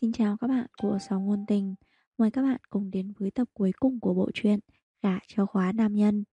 Xin chào các bạn của Sáu Ngôn Tình. Mời các bạn cùng đến với tập cuối cùng của bộ truyện Gả cho khóa nam nhân.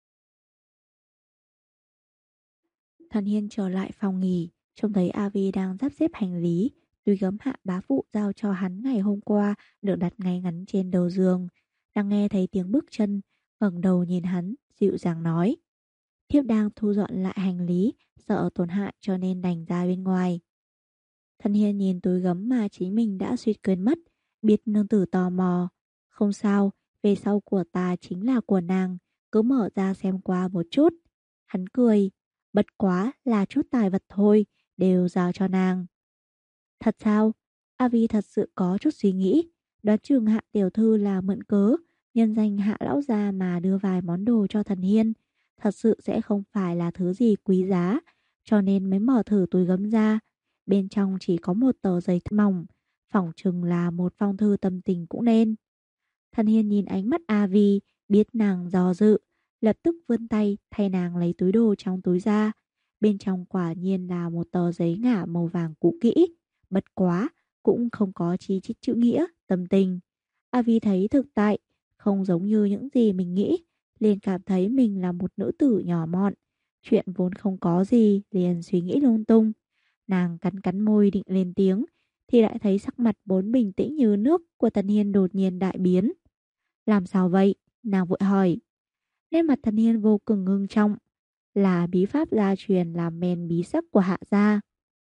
Thần Hiên trở lại phòng nghỉ, trông thấy Avi đang sắp xếp hành lý. Túi gấm Hạ bá phụ giao cho hắn ngày hôm qua được đặt ngay ngắn trên đầu giường. Đang nghe thấy tiếng bước chân, ngẩng đầu nhìn hắn, dịu dàng nói: thiếp đang thu dọn lại hành lý, sợ tổn hại cho nên đành ra bên ngoài. Thần Hiên nhìn túi gấm mà chính mình đã suýt quên mất, biết nương tử tò mò. Không sao, về sau của ta chính là của nàng, cứ mở ra xem qua một chút. Hắn cười, bất quá là chút tài vật thôi, đều giao cho nàng. Thật sao? Avi thật sự có chút suy nghĩ, đoán chừng Hạ tiểu thư là mượn cớ, nhân danh Hạ lão gia mà đưa vài món đồ cho Thần Hiên. Thật sự sẽ không phải là thứ gì quý giá, cho nên mới mở thử túi gấm ra. Bên trong chỉ có một tờ giấy mỏng, phỏng chừng là một phong thư tâm tình cũng nên. Thần Hiên nhìn ánh mắt Avi, biết nàng do dự, lập tức vươn tay thay nàng lấy túi đồ trong túi ra. Bên trong quả nhiên là một tờ giấy ngả màu vàng cũ kỹ, bất quá, cũng không có chi chít chữ nghĩa, tâm tình. Avi thấy thực tại, không giống như những gì mình nghĩ, liền cảm thấy mình là một nữ tử nhỏ mọn. Chuyện vốn không có gì, liền suy nghĩ lung tung. Nàng cắn cắn môi định lên tiếng, thì lại thấy sắc mặt vốn bình tĩnh như nước của Thần Hiên đột nhiên đại biến. Làm sao vậy? Nàng vội hỏi. Nét mặt Thần Hiên vô cùng ngưng trọng, là bí pháp gia truyền làm men bí sắc của Hạ gia.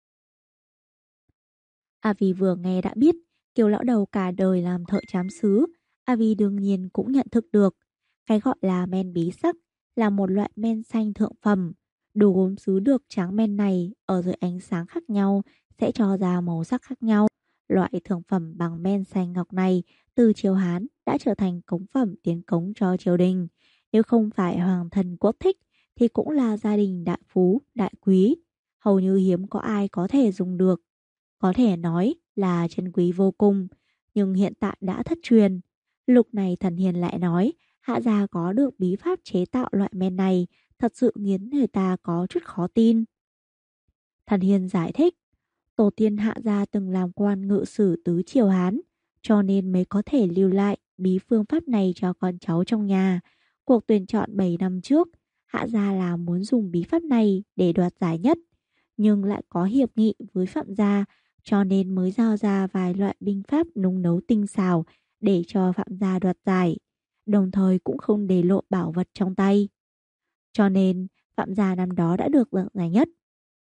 A Vi vừa nghe đã biết, Kiều lão đầu cả đời làm thợ trám sứ. A Vi đương nhiên cũng nhận thức được, cái gọi là men bí sắc là một loại men xanh thượng phẩm. Đồ gốm sứ được tráng men này ở dưới ánh sáng khác nhau sẽ cho ra màu sắc khác nhau. Loại thượng phẩm bằng men xanh ngọc này từ triều Hán đã trở thành cống phẩm tiến cống cho triều đình. Nếu không phải hoàng thân quốc thích thì cũng là gia đình đại phú, đại quý. Hầu như hiếm có ai có thể dùng được. Có thể nói là chân quý vô cùng, nhưng hiện tại đã thất truyền. Lúc này Thần Hiền lại nói, Hạ gia có được bí pháp chế tạo loại men này, thật sự khiến người ta có chút khó tin. Thần Hiền giải thích, tổ tiên Hạ gia từng làm quan ngự sử tứ triều Hán, cho nên mới có thể lưu lại bí phương pháp này cho con cháu trong nhà. Cuộc tuyển chọn 7 năm trước, Hạ gia là muốn dùng bí pháp này để đoạt giải nhất, nhưng lại có hiệp nghị với Phạm gia, cho nên mới giao ra vài loại binh pháp nung nấu tinh xảo để cho Phạm gia đoạt giải, đồng thời cũng không để lộ bảo vật trong tay. Cho nên Phạm gia năm đó đã được đoạt giải nhất.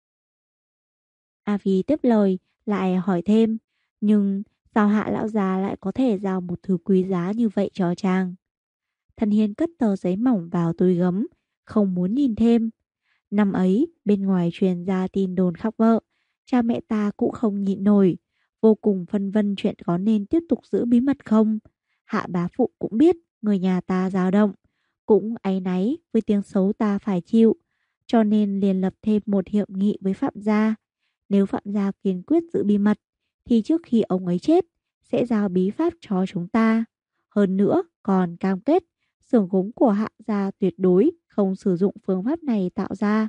A Phi tiếp lời lại hỏi thêm, nhưng sao Hạ lão già lại có thể giao một thứ quý giá như vậy cho chàng? Thần Hiên cất tờ giấy mỏng vào túi gấm, không muốn nhìn thêm. Năm ấy, bên ngoài truyền ra tin đồn khóc vợ, cha mẹ ta cũng không nhịn nổi, vô cùng phân vân chuyện có nên tiếp tục giữ bí mật không. Hạ bá phụ cũng biết người nhà ta dao động, cũng áy náy với tiếng xấu ta phải chịu, cho nên liền lập thêm một hiệp nghị với Phạm gia. Nếu Phạm gia kiên quyết giữ bí mật, thì trước khi ông ấy chết, sẽ giao bí pháp cho chúng ta. Hơn nữa, còn cam kết, xưởng gốm của Hạ gia tuyệt đối không sử dụng phương pháp này tạo ra.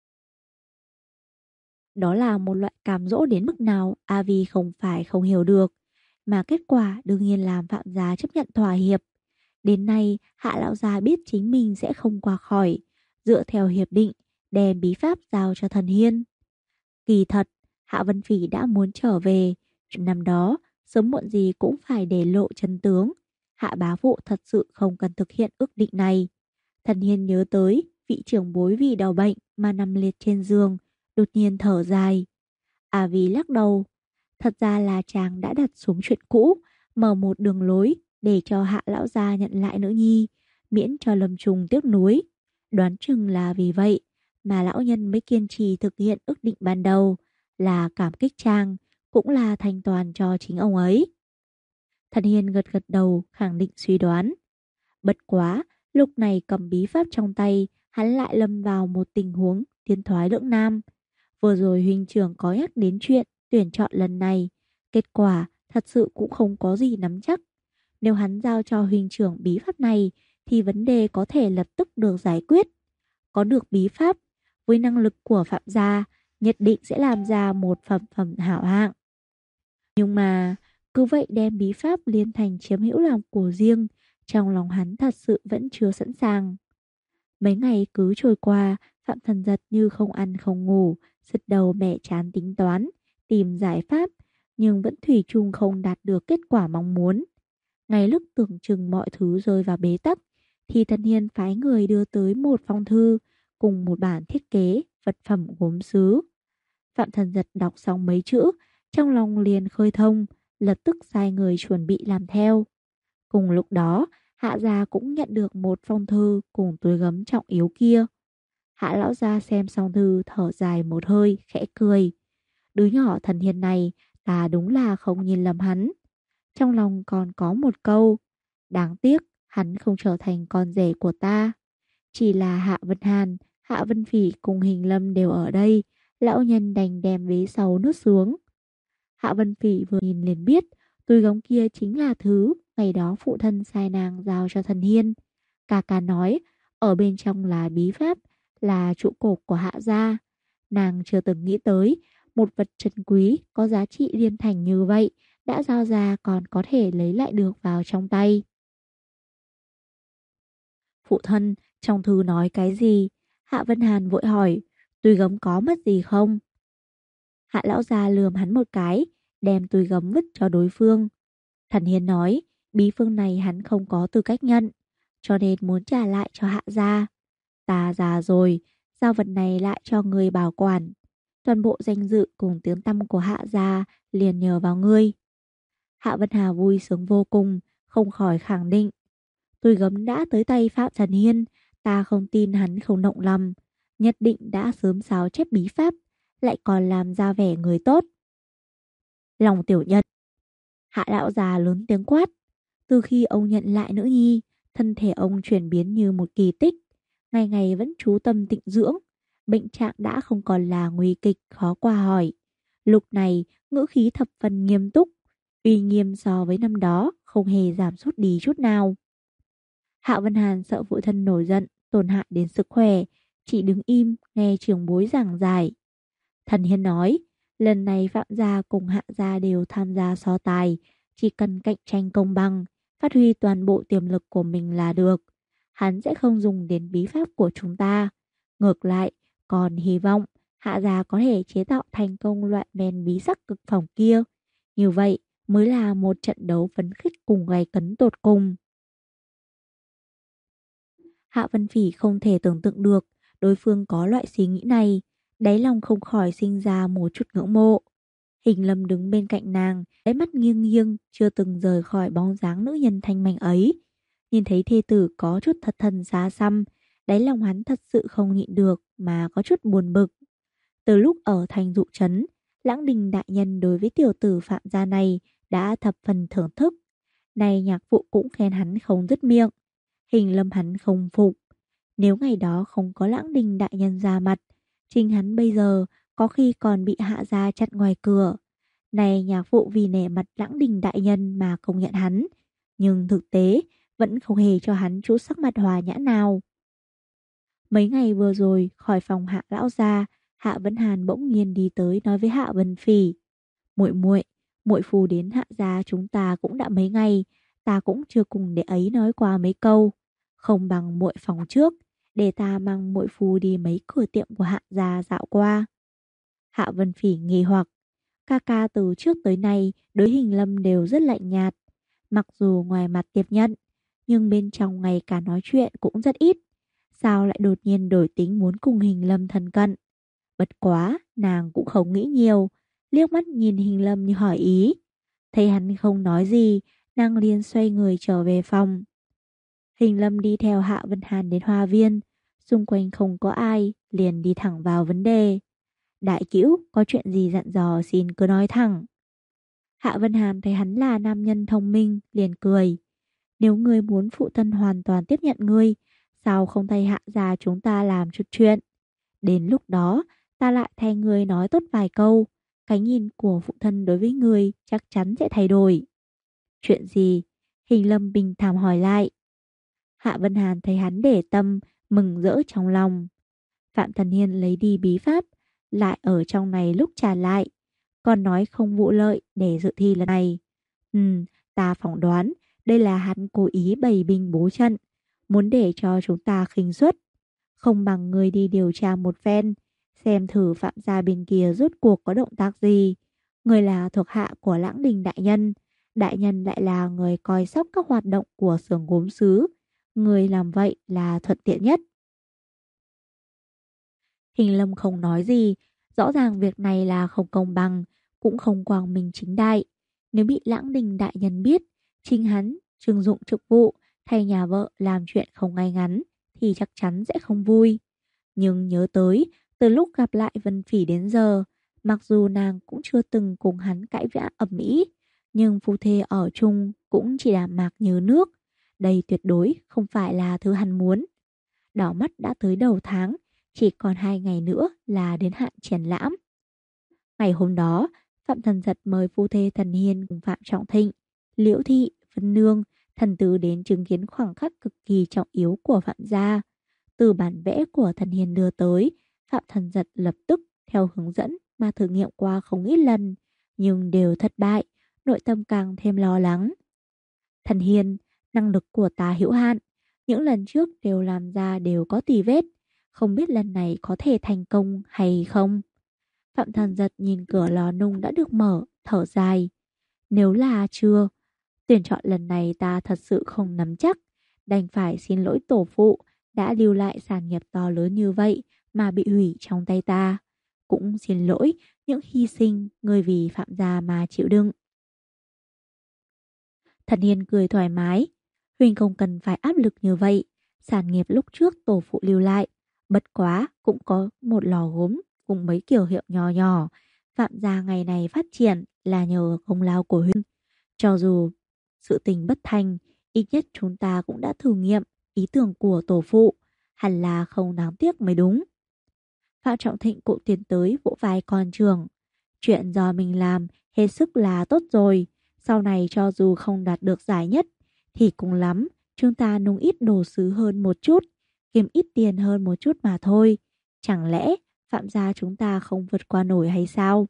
Đó là một loại cám dỗ đến mức nào Avi không phải không hiểu được, mà kết quả đương nhiên làm Phạm gia chấp nhận thỏa hiệp. Đến nay, Hạ lão gia biết chính mình sẽ không qua khỏi, dựa theo hiệp định, đem bí pháp giao cho Thần Hiên. Kỳ thật, Hạ Vân Phỉ đã muốn trở về, năm đó, sớm muộn gì cũng phải để lộ chân tướng. Hạ bá phụ thật sự không cần thực hiện ước định này. Thần Hiên nhớ tới vị trưởng bối vì đau bệnh mà nằm liệt trên giường, đột nhiên thở dài. À vì lắc đầu, thật ra là chàng đã đặt xuống chuyện cũ, mở một đường lối để cho Hạ lão gia nhận lại nữ nhi, miễn cho Lâm Trùng tiếc nuối. Đoán chừng là vì vậy mà lão nhân mới kiên trì thực hiện ước định ban đầu, là cảm kích chàng, cũng là thanh toàn cho chính ông ấy. Thần Hiên gật gật đầu khẳng định suy đoán. Bất quá, lúc này cầm bí pháp trong tay, hắn lại lâm vào một tình huống tiến thoái lưỡng nan. Vừa rồi huynh trưởng có nhắc đến chuyện tuyển chọn lần này, kết quả thật sự cũng không có gì nắm chắc. Nếu hắn giao cho huynh trưởng bí pháp này, thì vấn đề có thể lập tức được giải quyết. Có được bí pháp, với năng lực của Phạm gia, nhất định sẽ làm ra một phẩm phẩm hảo hạng. Nhưng mà, Cứ vậy đem bí pháp liên thành chiếm hữu làm của riêng, trong lòng hắn thật sự vẫn chưa sẵn sàng. Mấy ngày cứ trôi qua, Phạm Thần Giật như không ăn không ngủ, sứt đầu mẻ chán tính toán, tìm giải pháp, nhưng vẫn thủy chung không đạt được kết quả mong muốn. Ngay lúc tưởng chừng mọi thứ rơi vào bế tắc, thì Thần Hiên phái người đưa tới một phong thư cùng một bản thiết kế vật phẩm gốm sứ. Phạm Thần Giật đọc xong mấy chữ, trong lòng liền khơi thông, lập tức sai người chuẩn bị làm theo. Cùng lúc đó, Hạ gia cũng nhận được một phong thư cùng túi gấm trọng yếu kia. Hạ lão gia xem xong thư thở dài một hơi, khẽ cười. Đứa nhỏ Thần Hiên này, ta đúng là không nhìn lầm hắn. Trong lòng còn có một câu, đáng tiếc hắn không trở thành con rể của ta. Chỉ là Hạ Vân Hàn, Hạ Vân Phỉ cùng Hình Lâm đều ở đây, lão nhân đành đem vế sau nuốt xuống. Hạ Vân Phỉ vừa nhìn liền biết, túi gấm kia chính là thứ ngày đó phụ thân sai nàng giao cho Thần Hiên. Cà cà nói, ở bên trong là bí pháp, là trụ cột của Hạ gia. Nàng chưa từng nghĩ tới, một vật trân quý có giá trị liên thành như vậy, đã giao ra còn có thể lấy lại được vào trong tay. Phụ thân, trong thư nói cái gì? Hạ Vân Hàn vội hỏi, túi gấm có mất gì không? Hạ lão gia lườm hắn một cái, đem túi gấm vứt cho đối phương. Thần Hiên nói, bí phương này hắn không có tư cách nhận, cho nên muốn trả lại cho Hạ gia. Ta già rồi, giao vật này lại cho người bảo quản. Toàn bộ danh dự cùng tiếng tăm của Hạ gia liền nhờ vào ngươi. Hạ Vân Hà vui sướng vô cùng, không khỏi khẳng định. Túi gấm đã tới tay Phạm Thần Hiên, ta không tin hắn không động lòng, nhất định đã sớm sao chép bí pháp, lại còn làm ra vẻ người tốt. Lòng tiểu nhân. Hạ lão già lớn tiếng quát. Từ khi ông nhận lại nữ nhi, thân thể ông chuyển biến như một kỳ tích, ngày ngày vẫn chú tâm tịnh dưỡng, bệnh trạng đã không còn là nguy kịch khó qua hỏi. Lúc này, ngữ khí thập phần nghiêm túc, uy nghiêm so với năm đó không hề giảm sút đi chút nào. Hạ Vân Hàn sợ phụ thân nổi giận, tổn hại đến sức khỏe, chỉ đứng im nghe trưởng bối giảng giải. Thần Hiên nói, lần này Phạm gia cùng Hạ gia đều tham gia so tài, chỉ cần cạnh tranh công bằng, phát huy toàn bộ tiềm lực của mình là được. Hắn sẽ không dùng đến bí pháp của chúng ta. Ngược lại, còn hy vọng Hạ gia có thể chế tạo thành công loại men bí sắc cực phẩm kia. Như vậy mới là một trận đấu phấn khích cùng gay cấn tột cùng. Hạ Vân Phỉ không thể tưởng tượng được đối phương có loại suy nghĩ này, đáy lòng không khỏi sinh ra một chút ngưỡng mộ. Hình Lâm đứng bên cạnh nàng, đáy mắt nghiêng nghiêng, chưa từng rời khỏi bóng dáng nữ nhân thanh mảnh ấy. Nhìn thấy thê tử có chút thật thần xa xăm, đáy lòng hắn thật sự không nhịn được mà có chút buồn bực. Từ lúc ở thành dụ trấn, Lãng Đình đại nhân đối với tiểu tử Phạm gia này đã thập phần thưởng thức. Này nhạc phụ cũng khen hắn không dứt miệng. Hình Lâm hắn không phục. Nếu ngày đó không có Lãng Đình đại nhân ra mặt, chính hắn bây giờ có khi còn bị Hạ gia chặn ngoài cửa. Này nhạc phụ vì nể mặt Lãng Đình đại nhân mà công nhận hắn, nhưng thực tế vẫn không hề cho hắn chút sắc mặt hòa nhã nào. Mấy ngày vừa rồi khỏi phòng Hạ lão gia, Hạ Vân Hàn bỗng nhiên đi tới nói với Hạ Vân Phỉ, muội muội, muội phu đến Hạ gia chúng ta cũng đã mấy ngày, ta cũng chưa cùng để ấy nói qua mấy câu, không bằng muội phòng trước, để ta mang muội phu đi mấy cửa tiệm của Hạ gia dạo qua. Hạ Vân Phỉ nghi hoặc, ca ca từ trước tới nay đối Hình Lâm đều rất lạnh nhạt, mặc dù ngoài mặt tiếp nhận, nhưng bên trong ngày cả nói chuyện cũng rất ít. Sao lại đột nhiên đổi tính muốn cùng Hình Lâm thân cận? Bất quá, nàng cũng không nghĩ nhiều, liếc mắt nhìn Hình Lâm như hỏi ý. Thấy hắn không nói gì, nàng liền xoay người trở về phòng. Hình Lâm đi theo Hạ Vân Hàn đến hoa viên, xung quanh không có ai, liền đi thẳng vào vấn đề. Đại cữu, có chuyện gì dặn dò xin cứ nói thẳng. Hạ Vân Hàn thấy hắn là nam nhân thông minh, liền cười. Nếu ngươi muốn phụ thân hoàn toàn tiếp nhận ngươi, sao không thay Hạ gia chúng ta làm chút chuyện? Đến lúc đó, ta lại thay ngươi nói tốt vài câu. Cái nhìn của phụ thân đối với ngươi chắc chắn sẽ thay đổi. Chuyện gì? Hình Lâm bình thản hỏi lại. Hạ Vân Hàn thấy hắn để tâm, mừng rỡ trong lòng. Phạm Thần Hiên lấy đi bí pháp, lại ở trong này lúc trả lại, còn nói không vụ lợi để dự thi lần này. Ta phỏng đoán đây là hắn cố ý bày binh bố trận, muốn để cho chúng ta khinh suất. Không bằng người đi điều tra một phen, xem thử Phạm gia bên kia rốt cuộc có động tác gì. Người là thuộc hạ của Lãng Đình đại nhân lại là người coi sóc các hoạt động của xưởng gốm sứ. Người làm vậy là thuận tiện nhất. Hình Lâm không nói gì, rõ ràng việc này là không công bằng, cũng không quang minh chính đại. Nếu bị Lãng Đình đại nhân biết, chính hắn trưng dụng chức vụ thay nhà vợ làm chuyện không ngay ngắn thì chắc chắn sẽ không vui. Nhưng nhớ tới, từ lúc gặp lại Vân Phỉ đến giờ, mặc dù nàng cũng chưa từng cùng hắn cãi vã ầm ĩ, nhưng phu thê ở chung cũng chỉ đạm mạc như nước. Đây tuyệt đối không phải là thứ hắn muốn. Đảo mắt đã tới đầu tháng, chỉ còn 2 ngày nữa là đến hạn triển lãm. Ngày hôm đó, Phạm Thần Giật mời phu thê Thần Hiên cùng Phạm Trọng Thịnh, Liễu Thị, Vân Nương, Thần Tứ đến chứng kiến khoảng khắc cực kỳ trọng yếu của Phạm gia. Từ bản vẽ của Thần Hiên đưa tới, Phạm Thần Giật lập tức theo hướng dẫn mà thử nghiệm qua không ít lần, nhưng đều thất bại, nội tâm càng thêm lo lắng. Thần Hiên, năng lực của ta hữu hạn, những lần trước đều làm ra đều có tì vết, không biết lần này có thể thành công hay không. Phạm Thần Giật nhìn cửa lò nung đã được mở, thở dài. Nếu là chưa, tuyển chọn lần này ta thật sự không nắm chắc, đành phải xin lỗi tổ phụ đã lưu lại sản nghiệp to lớn như vậy mà bị hủy trong tay ta. Cũng xin lỗi những hy sinh người vì Phạm gia mà chịu đựng. Thần Hiên cười thoải mái. Huỳnh không cần phải áp lực như vậy. Sản nghiệp lúc trước tổ phụ lưu lại, bất quá cũng có một lò gốm cùng mấy kiểu hiệu nhỏ nhỏ. Phạm gia ngày này phát triển là nhờ công lao của Huỳnh. Cho dù sự tình bất thành, ít nhất chúng ta cũng đã thử nghiệm ý tưởng của tổ phụ. Hẳn là không đáng tiếc mới đúng. Phạm Trọng Thịnh cũng tiến tới vỗ vai con trưởng. Chuyện do mình làm hết sức là tốt rồi. Sau này cho dù không đạt được giải nhất thì cũng lắm, chúng ta nung ít đồ sứ hơn một chút, kiếm ít tiền hơn một chút mà thôi. Chẳng lẽ Phạm gia chúng ta không vượt qua nổi hay sao?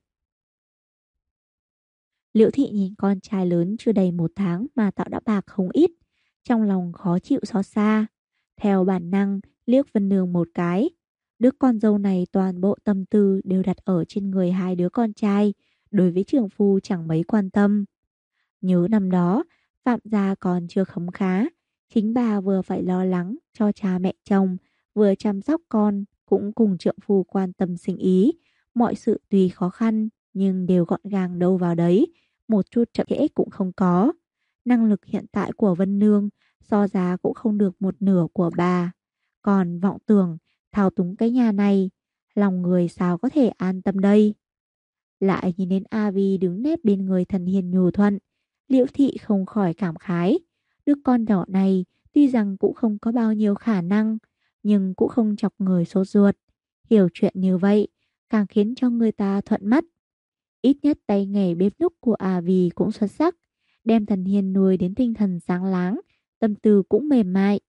Liễu Thị nhìn con trai lớn chưa đầy 1 tháng mà tạo đã bạc không ít, trong lòng khó chịu xót xa. Theo bản năng liếc Vân Nương một cái. Đứa con dâu này toàn bộ tâm tư đều đặt ở trên người hai đứa con trai, đối với trưởng phu chẳng mấy quan tâm. Nhớ năm đó, Phạm gia còn chưa khấm khá, chính bà vừa phải lo lắng cho cha mẹ chồng, vừa chăm sóc con, cũng cùng trượng phu quan tâm sinh ý. Mọi sự tuy khó khăn, nhưng đều gọn gàng đâu vào đấy, một chút chậm trễ cũng không có. Năng lực hiện tại của Vân Nương so giá cũng không được một nửa của bà. Còn vọng tưởng thao túng cái nhà này, lòng người sao có thể an tâm đây. Lại nhìn đến A Vi đứng nép bên người Thần Hiên nhu thuận, Liễu Thị không khỏi cảm khái. Đứa con nhỏ này tuy rằng cũng không có bao nhiêu khả năng, nhưng cũng không chọc người sốt ruột. Hiểu chuyện như vậy càng khiến cho người ta thuận mắt. Ít nhất tay nghề bếp núc của A Vi cũng xuất sắc, đem Thần Hiên nuôi đến tinh thần sáng láng, tâm tư cũng mềm mại.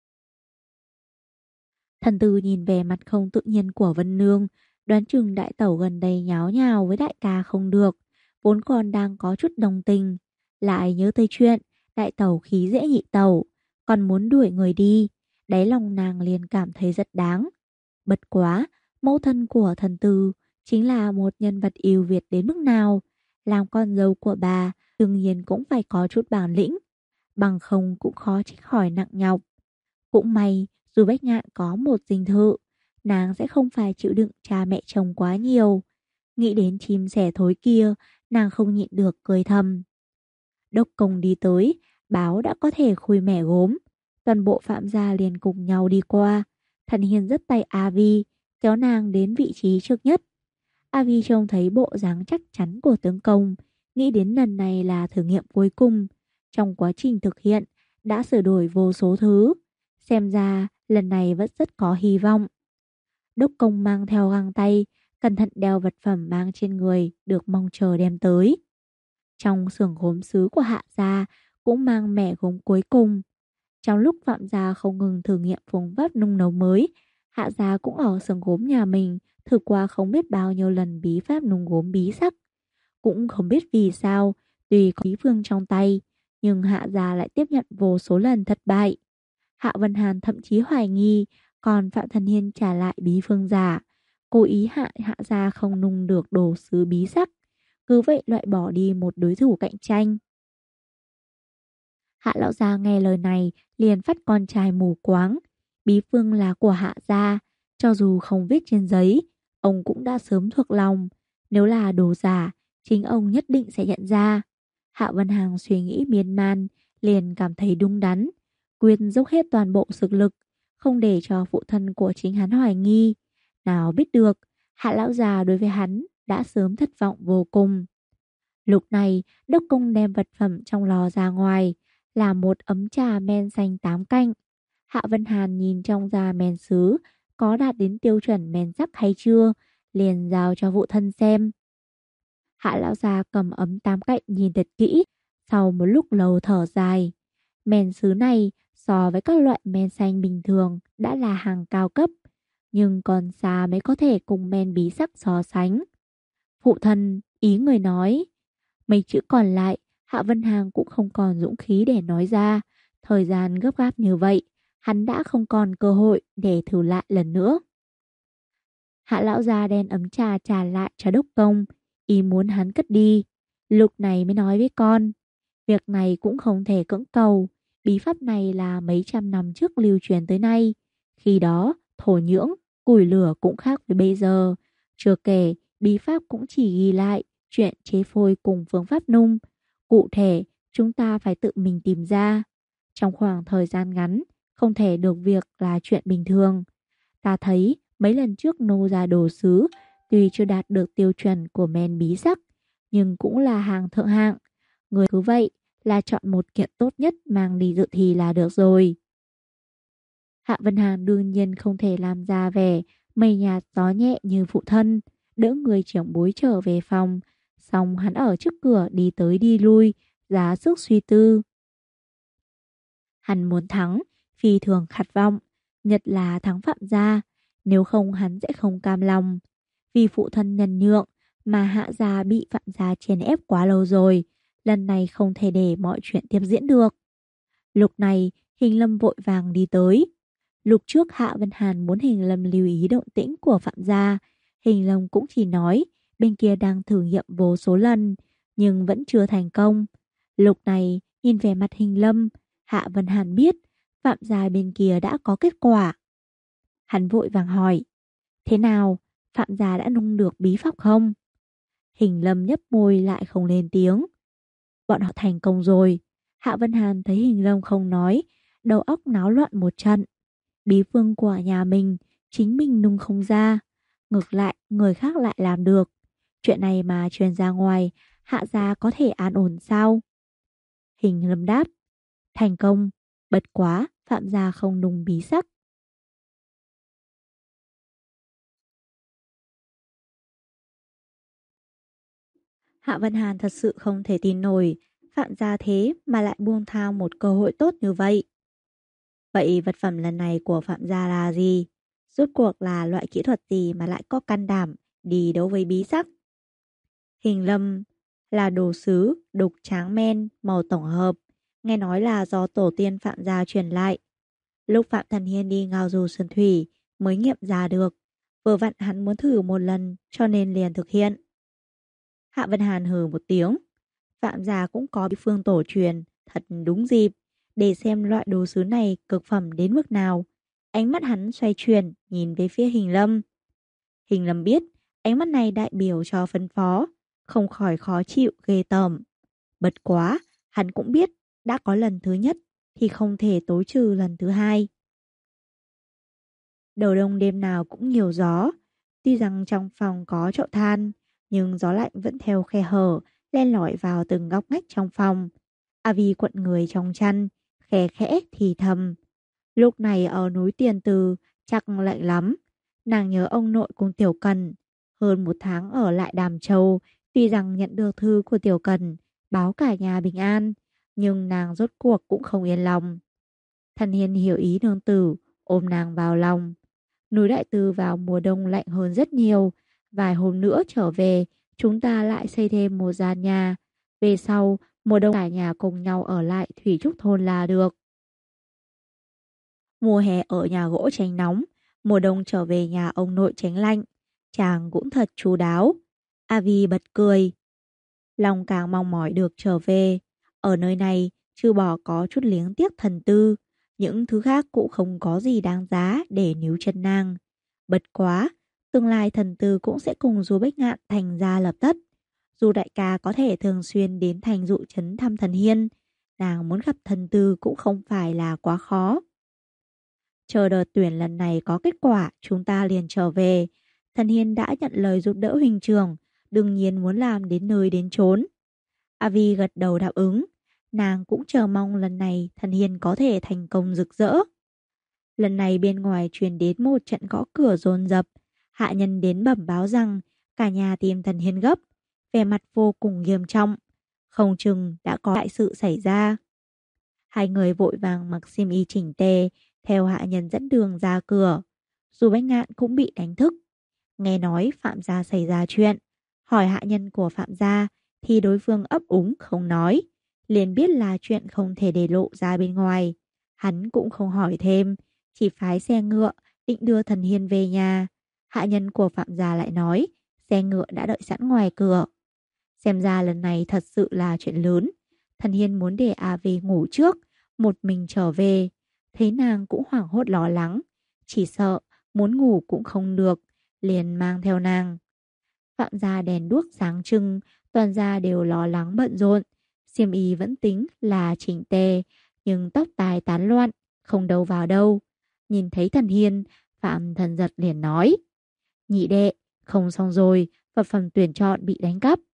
Thần Tư nhìn về mặt không tự nhiên của Vân Nương, đoán chừng đại tẩu gần đây nháo nhào với đại ca không được, vốn còn đang có chút đồng tình, lại nhớ tới chuyện đại tẩu khí dễ nhị tẩu, còn muốn đuổi người đi, đáy lòng nàng liền cảm thấy rất đáng. Bất quá, mẫu thân của Thần Tư chính là một nhân vật ưu việt đến mức nào, làm con dâu của bà đương nhiên cũng phải có chút bản lĩnh, bằng không cũng khó tránh khỏi nặng nhọc. Cũng may, dù Bách Ngạn có một dinh thự, nàng sẽ không phải chịu đựng cha mẹ chồng quá nhiều. Nghĩ đến chim sẻ thối kia, nàng không nhịn được cười thầm. Đốc công đi tới, báo đã có thể khui mẻ gốm. Toàn bộ Phạm gia liền cùng nhau đi qua. Thần Hiên dắt tay A Vi, kéo nàng đến vị trí trước nhất. A Vi trông thấy bộ dáng chắc chắn của tướng công, nghĩ đến lần này là thử nghiệm cuối cùng. Trong quá trình thực hiện, đã sửa đổi vô số thứ. Xem ra lần này vẫn rất có hy vọng. Đốc công mang theo găng tay, cẩn thận đeo vật phẩm mang trên người được mong chờ đem tới. Trong xưởng gốm sứ của Hạ gia cũng mang mẻ gốm cuối cùng. Trong lúc Phạm gia không ngừng thử nghiệm phương pháp nung nấu mới, Hạ gia cũng ở xưởng gốm nhà mình thử qua không biết bao nhiêu lần bí pháp nung gốm bí sắc. Cũng không biết vì sao, Tuy có bí phương trong tay, nhưng Hạ gia lại tiếp nhận vô số lần thất bại. Hạ Vân Hàn thậm chí hoài nghi còn Phạm Thần Hiên trả lại bí phương giả, cố ý hại Hạ gia không nung được đồ sứ bí sắc, cứ vậy loại bỏ đi một đối thủ cạnh tranh. Hạ lão gia nghe lời này liền phát con trai mù quáng. Bí phương là của Hạ gia, cho dù không viết trên giấy, ông cũng đã sớm thuộc lòng. Nếu là đồ giả, chính ông nhất định sẽ nhận ra. Hạ Vân Hàng suy nghĩ miên man, liền cảm thấy đúng đắn. Quyết dốc hết toàn bộ sức lực, không để cho phụ thân của chính hắn hoài nghi. Nào biết được, Hạ lão già đối với hắn đã sớm thất vọng vô cùng. Lúc này, Đốc Công đem vật phẩm trong lò ra ngoài, là một ấm trà men xanh 8 canh. Hạ Vân Hàn nhìn trong da men sứ có đạt đến tiêu chuẩn men sắc hay chưa, liền giao cho phụ thân xem. Hạ lão già cầm ấm 8 cạnh nhìn thật kỹ, sau một lúc lâu thở dài. Men sứ này so với các loại men xanh bình thường đã là hàng cao cấp, nhưng còn xa mới có thể cùng men bí sắc so sánh. Phụ thân, ý người nói. Mấy chữ còn lại, Hạ Vân Hàng cũng không còn dũng khí để nói ra. Thời gian gấp gáp như vậy, hắn đã không còn cơ hội để thử lại lần nữa. Hạ lão già đem ấm trà trả lại cho Đốc Công, ý muốn hắn cất đi. Lúc này mới nói với con, việc này cũng không thể cưỡng cầu. Bí pháp này là mấy trăm năm trước lưu truyền tới nay. Khi đó, thổ nhưỡng, củi lửa cũng khác với bây giờ. Chưa kể, bí pháp cũng chỉ ghi lại chuyện chế phôi cùng phương pháp nung. Cụ thể, chúng ta phải tự mình tìm ra. Trong khoảng thời gian ngắn, không thể được việc là chuyện bình thường. Ta thấy mấy lần trước nô ra đồ sứ, tuy chưa đạt được tiêu chuẩn của men bí sắc, nhưng cũng là hàng thượng hạng. Người cứ vậy là chọn một kiện tốt nhất mang đi dự thi là được rồi. Hạ Vân Hàn đương nhiên không thể làm ra vẻ mây nhạt gió nhẹ như phụ thân, đỡ người trưởng bối trở về phòng. Xong hắn ở trước cửa đi tới đi lui, giá sức suy tư. Hắn muốn thắng, phi thường khát vọng, nhất là thắng Phạm gia, nếu không hắn sẽ không cam lòng. Vì phụ thân nhân nhượng mà Hạ gia bị Phạm gia chèn ép quá lâu rồi, lần này không thể để mọi chuyện tiếp diễn được. Lúc này, Hình Lâm vội vàng đi tới. Lúc trước Hạ Vân Hàn muốn Hình Lâm lưu ý động tĩnh của Phạm gia, Hình Lâm cũng chỉ nói bên kia đang thử nghiệm vô số lần, nhưng vẫn chưa thành công. Lúc này, nhìn vẻ mặt Hình Lâm, Hạ Vân Hàn biết Phạm gia bên kia đã có kết quả. Hắn vội vàng hỏi, thế nào, Phạm gia đã nung được bí pháp không? Hình Lâm nhấp môi lại không lên tiếng. Bọn họ thành công rồi. Hạ Vân Hàn thấy Hình Lâm không nói, đầu óc náo loạn một trận. Bí phương của nhà mình, chính mình nung không ra. Ngược lại, người khác lại làm được. Chuyện này mà truyền ra ngoài, Hạ gia có thể an ổn sao? Hình Lâm đáp, thành công, bật quá, Phạm gia không nung bí sắc. Hạ Vân Hàn thật sự không thể tin nổi, Phạm gia thế mà lại buông tha một cơ hội tốt như vậy. Vậy vật phẩm lần này của Phạm gia là gì? Rốt cuộc là loại kỹ thuật gì mà lại có can đảm đi đấu với bí sắc? Hình Lâm là đồ sứ, đục tráng men, màu tổng hợp. Nghe nói là do tổ tiên Phạm gia truyền lại. Lúc Phạm Thần Hiên đi ngao du sơn thủy mới nghiệm ra được. Vừa vặn hắn muốn thử một lần cho nên liền thực hiện. Hạ Vân Hàn hừ một tiếng. Phạm gia cũng có bí phương tổ truyền, thật đúng dịp. Để xem loại đồ sứ này cực phẩm đến mức nào. Ánh mắt hắn xoay chuyển, nhìn về phía Hình Lâm. Hình Lâm biết, ánh mắt này đại biểu cho phân phó, không khỏi khó chịu ghê tởm. Bật quá, hắn cũng biết, đã có lần thứ nhất thì không thể tối trừ lần thứ hai. Đầu đông đêm nào cũng nhiều gió. Tuy rằng trong phòng có chậu than, nhưng gió lạnh vẫn theo khe hở, len lỏi vào từng góc ngách trong phòng. A Vi cuộn người trong chăn, khẽ khẽ thì thầm. Lúc này ở núi Tiền Từ chắc lạnh lắm. Nàng nhớ ông nội cùng Tiểu Cần. Hơn một tháng ở lại Đàm Châu, tuy rằng nhận được thư của Tiểu Cần, báo cả nhà bình an, nhưng nàng rốt cuộc cũng không yên lòng. Thần Hiên hiểu ý nương tử, ôm nàng vào lòng. Núi Đại Từ vào mùa đông lạnh hơn rất nhiều. Vài hôm nữa trở về, chúng ta lại xây thêm một gian nhà. Về sau, Mùa đông cả nhà cùng nhau ở lại Thủy Trúc thôn là được. Mùa hè ở nhà gỗ tránh nóng, mùa đông trở về nhà ông nội tránh lạnh. Chàng cũng thật chu đáo. Avi bật cười. Lòng càng mong mỏi được trở về. Ở nơi này, trừ bỏ có chút liếng tiếc thần tư, những thứ khác cũng không có gì đáng giá để níu chân nàng. Bật quá, tương lai thần tư cũng sẽ cùng Du Bách Ngạn thành ra lập tất. Dù đại ca có thể thường xuyên đến thành dụ trấn thăm thần hiên, nàng muốn gặp thần tư cũng không phải là quá khó. Chờ đợt tuyển lần này có kết quả, chúng ta liền trở về. Thần hiên đã nhận lời giúp đỡ huynh trưởng, đương nhiên muốn làm đến nơi đến chốn. Avi gật đầu đáp ứng. Nàng cũng chờ mong lần này thần hiên có thể thành công rực rỡ. Lần này bên ngoài truyền đến một trận gõ cửa dồn dập. Hạ nhân đến bẩm báo rằng cả nhà tìm thần hiên gấp, vẻ mặt vô cùng nghiêm trọng. Không chừng đã có đại sự xảy ra. Hai người vội vàng mặc xiêm y chỉnh tề, theo hạ nhân dẫn đường ra cửa. Dù Bách Ngạn cũng bị đánh thức. Nghe nói Phạm gia xảy ra chuyện, hỏi hạ nhân của Phạm gia thì đối phương ấp úng không nói, liền biết là chuyện không thể để lộ ra bên ngoài. Hắn cũng không hỏi thêm, chỉ phái xe ngựa định đưa thần hiên về nhà. Hạ nhân của Phạm gia lại nói xe ngựa đã đợi sẵn ngoài cửa. Xem ra lần này thật sự là chuyện lớn. Thần hiên muốn để về ngủ trước, một mình trở về. Thấy nàng cũng hoảng hốt lo lắng, chỉ sợ muốn ngủ cũng không được, liền mang theo nàng. Phạm gia đèn đuốc sáng trưng, toàn gia đều lo lắng bận rộn. Xiêm y vẫn tính là chỉnh tề, nhưng tóc tai tán loạn, không đâu vào đâu. Nhìn thấy thần hiên, Phạm Thần Giật liền nói: nhị đệ, không xong rồi, vật phẩm tuyển chọn bị đánh cắp.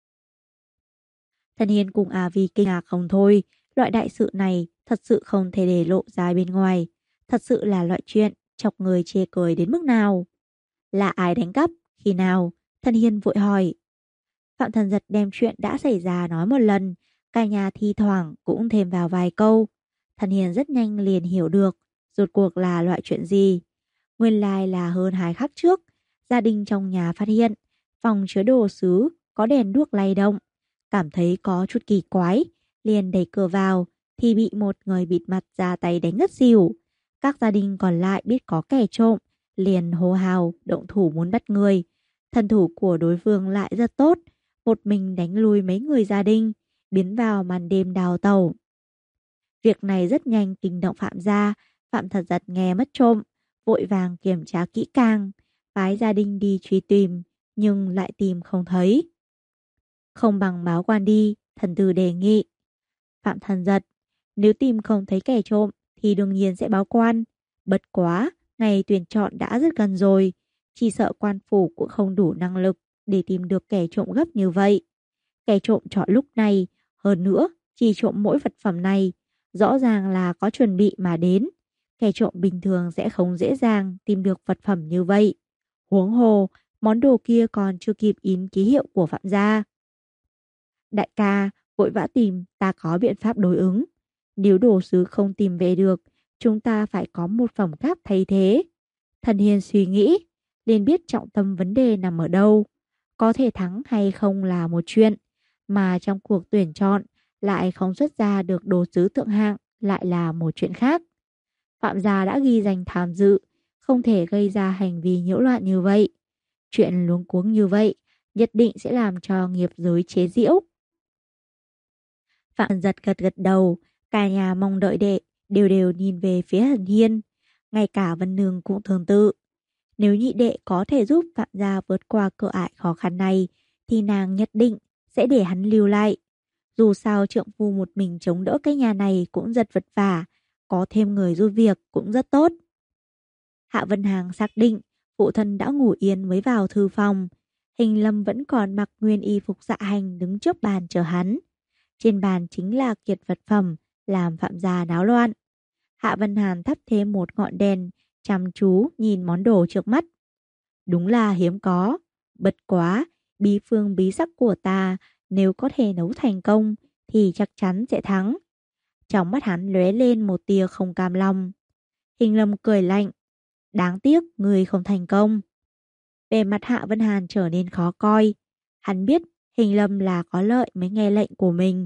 Thần hiên cùng Vi kinh ngạc không thôi, loại đại sự này thật sự không thể để lộ ra bên ngoài. Thật sự là loại chuyện chọc người chê cười đến mức nào. Là ai đánh cắp, khi nào? Thần hiên vội hỏi. Phạm Thần Giật đem chuyện đã xảy ra nói một lần, cả nhà thi thoảng cũng thêm vào vài câu. Thần hiên rất nhanh liền hiểu được rốt cuộc là loại chuyện gì. Nguyên lai là hơn 2 khắc trước, gia đình trong nhà phát hiện phòng chứa đồ sứ có đèn đuốc lay động, cảm thấy có chút kỳ quái, liền đẩy cửa vào thì bị một người bịt mặt ra tay đánh ngất xỉu. Các gia đình còn lại biết có kẻ trộm, liền hô hào động thủ muốn bắt người. Thân thủ của đối phương lại rất tốt, một mình đánh lui mấy người gia đình, biến vào màn đêm đào tẩu. Việc này rất nhanh kinh động Phạm gia. Phạm Thật Giật nghe mất trộm, vội vàng kiểm tra kỹ càng, phái gia đình đi truy tìm, nhưng lại tìm không thấy. Không bằng báo quan đi, thần tử đề nghị. Phạm Thần Giật: nếu tìm không thấy kẻ trộm thì đương nhiên sẽ báo quan. Bất quá, ngày tuyển chọn đã rất gần rồi, chỉ sợ quan phủ cũng không đủ năng lực để tìm được kẻ trộm gấp như vậy. Kẻ trộm chọn lúc này, hơn nữa chỉ trộm mỗi vật phẩm này, rõ ràng là có chuẩn bị mà đến. Kẻ trộm bình thường sẽ không dễ dàng tìm được vật phẩm như vậy. Huống hồ, món đồ kia còn chưa kịp in ký hiệu của Phạm gia. Đại ca, vội vã tìm, ta có biện pháp đối ứng. Nếu đồ sứ không tìm về được, chúng ta phải có một phẩm khác thay thế. Thần hiên suy nghĩ, liền biết trọng tâm vấn đề nằm ở đâu. Có thể thắng hay không là một chuyện, mà trong cuộc tuyển chọn lại không xuất ra được đồ sứ thượng hạng lại là một chuyện khác. Phạm gia đã ghi danh tham dự, không thể gây ra hành vi nhiễu loạn như vậy. Chuyện luống cuống như vậy nhất định sẽ làm cho nghiệp giới chế giễu. Phạm Giật gật gật đầu, cả nhà mong đợi đệ đều đều nhìn về phía Thần Hiên, ngay cả Vân Nương cũng tương tự. Nếu nhị đệ có thể giúp Phạm gia vượt qua cửa ải khó khăn này, thì nàng nhất định sẽ để hắn lưu lại. Dù sao trượng phu một mình chống đỡ cái nhà này cũng rất vất vả, có thêm người giúp việc cũng rất tốt. Hạ Vân Hàng xác định phụ thân đã ngủ yên mới vào thư phòng. Hình Lâm vẫn còn mặc nguyên y phục dạ hành đứng trước bàn chờ hắn. Trên bàn chính là kiệt vật phẩm làm Phạm gia náo loạn. Hạ Vân Hàn thắp thêm một ngọn đèn, chăm chú nhìn món đồ trước mắt. Đúng là hiếm có. Bất quá, bí phương bí sắc của ta nếu có thể nấu thành công thì chắc chắn sẽ thắng. Trong mắt hắn lóe lên một tia không cam lòng. Hình Lâm cười lạnh. Đáng tiếc người không thành công. Về mặt Hạ Vân Hàn trở nên khó coi. Hắn biết Hình Lâm là có lợi mới nghe lệnh của mình,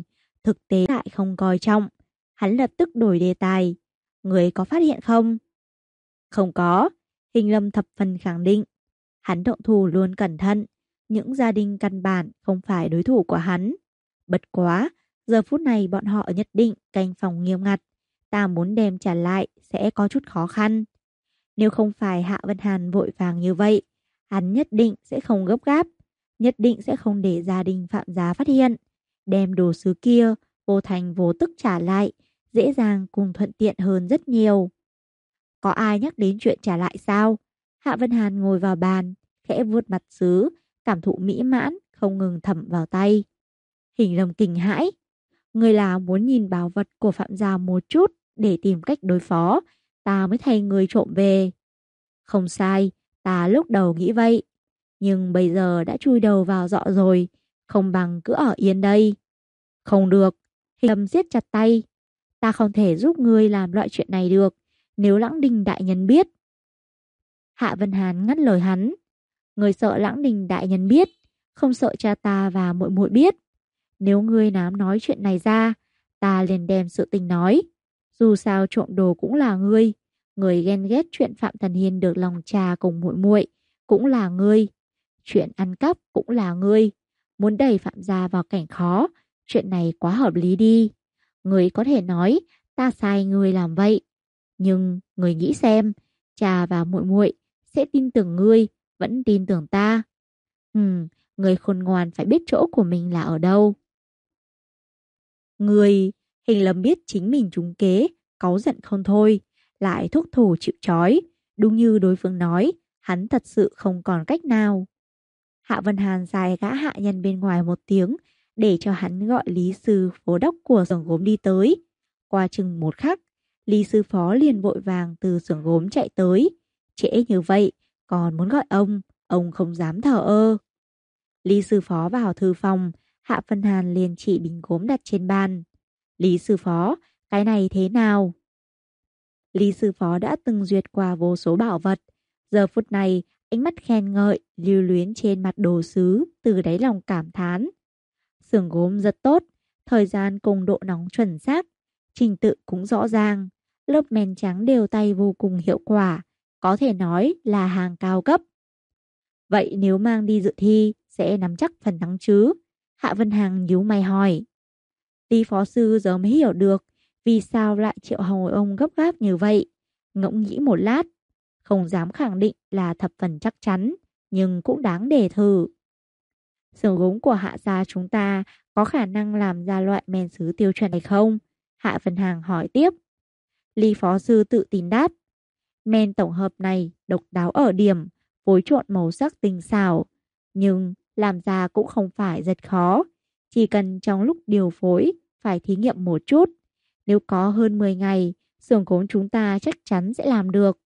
thực tế lại không coi trọng. Hắn lập tức đổi đề tài. Người có phát hiện không? Không có. Hình Lâm thập phần khẳng định. Hắn động thủ luôn cẩn thận. Những gia đình căn bản không phải đối thủ của hắn. Bất quá, giờ phút này bọn họ nhất định canh phòng nghiêm ngặt. Ta muốn đem trả lại sẽ có chút khó khăn. Nếu không phải Hạ Vân Hàn vội vàng như vậy, hắn nhất định sẽ không gấp gáp, nhất định sẽ không để gia đình Phạm Gia phát hiện. Đem đồ sứ kia vô thành vô tức trả lại, dễ dàng cùng thuận tiện hơn rất nhiều. Có ai nhắc đến chuyện trả lại sao? Hạ Vân Hàn ngồi vào bàn, khẽ vuốt mặt sứ, cảm thụ mỹ mãn, không ngừng thẩm vào tay. Hình Lâm kinh hãi. Người là muốn nhìn bảo vật của Phạm Gia một chút để tìm cách đối phó, ta mới thay người trộm về. Không sai, ta lúc đầu nghĩ vậy. Nhưng bây giờ đã chui đầu vào dọ rồi, không bằng cứ ở yên đây. Không được, Hình Lâm siết chặt tay. Ta không thể giúp ngươi làm loại chuyện này được, nếu Lãng Đình đại nhân biết. Hạ Vân Hàn ngắt lời hắn. Ngươi sợ Lãng Đình đại nhân biết, không sợ cha ta và muội muội biết. Nếu ngươi dám nói chuyện này ra, ta liền đem sự tình nói. Dù sao trộm đồ cũng là ngươi. Người ghen ghét chuyện Phạm Thần Hiên được lòng trà cùng muội muội cũng là ngươi. Chuyện ăn cắp cũng là ngươi. Muốn đẩy Phạm Gia vào cảnh khó, chuyện này quá hợp lý đi. Ngươi có thể nói ta sai ngươi làm vậy. Nhưng ngươi nghĩ xem, cha và muội muội sẽ tin tưởng ngươi, vẫn tin tưởng ta. Ngươi khôn ngoan phải biết chỗ của mình là ở đâu. Người, Hình Lâm biết chính mình trúng kế, cáu giận không thôi, lại thúc thủ chịu trói. Đúng như đối phương nói, hắn thật sự không còn cách nào. Hạ Vân Hàn dài gã hạ nhân bên ngoài một tiếng, để cho hắn gọi Lý sư phó đốc của xưởng gốm đi tới. Qua chừng một khắc, Lý sư phó liền vội vàng từ xưởng gốm chạy tới. Trễ như vậy, còn muốn gọi ông không dám thờ ơ. Lý sư phó vào thư phòng, Hạ Vân Hàn liền chỉ bình gốm đặt trên bàn. Lý sư phó, cái này thế nào? Lý sư phó đã từng duyệt qua vô số bảo vật. Giờ phút này, ánh mắt khen ngợi, lưu luyến trên mặt đồ sứ, từ đáy lòng cảm thán. Xưởng gốm rất tốt, thời gian cùng độ nóng chuẩn xác, trình tự cũng rõ ràng. Lớp men trắng đều tay vô cùng hiệu quả, có thể nói là hàng cao cấp. Vậy nếu mang đi dự thi, sẽ nắm chắc phần thắng chứ? Hạ Vân Hằng nhíu mày hỏi. Lý phó sư giờ mới hiểu được vì sao lại triệu hồi ông gấp gáp như vậy. Ngẫm nghĩ một lát, không dám khẳng định là thập phần chắc chắn, nhưng cũng đáng để thử. Xưởng gốm của Hạ gia chúng ta có khả năng làm ra loại men sứ tiêu chuẩn này không? Hạ Vân Hằng hỏi tiếp. Lý phó sư tự tin đáp. Men tổng hợp này độc đáo ở điểm phối trộn màu sắc tinh xảo, nhưng làm ra cũng không phải rất khó. Chỉ cần trong lúc điều phối phải thí nghiệm một chút. Nếu có hơn 10 ngày, xưởng gốm chúng ta chắc chắn sẽ làm được.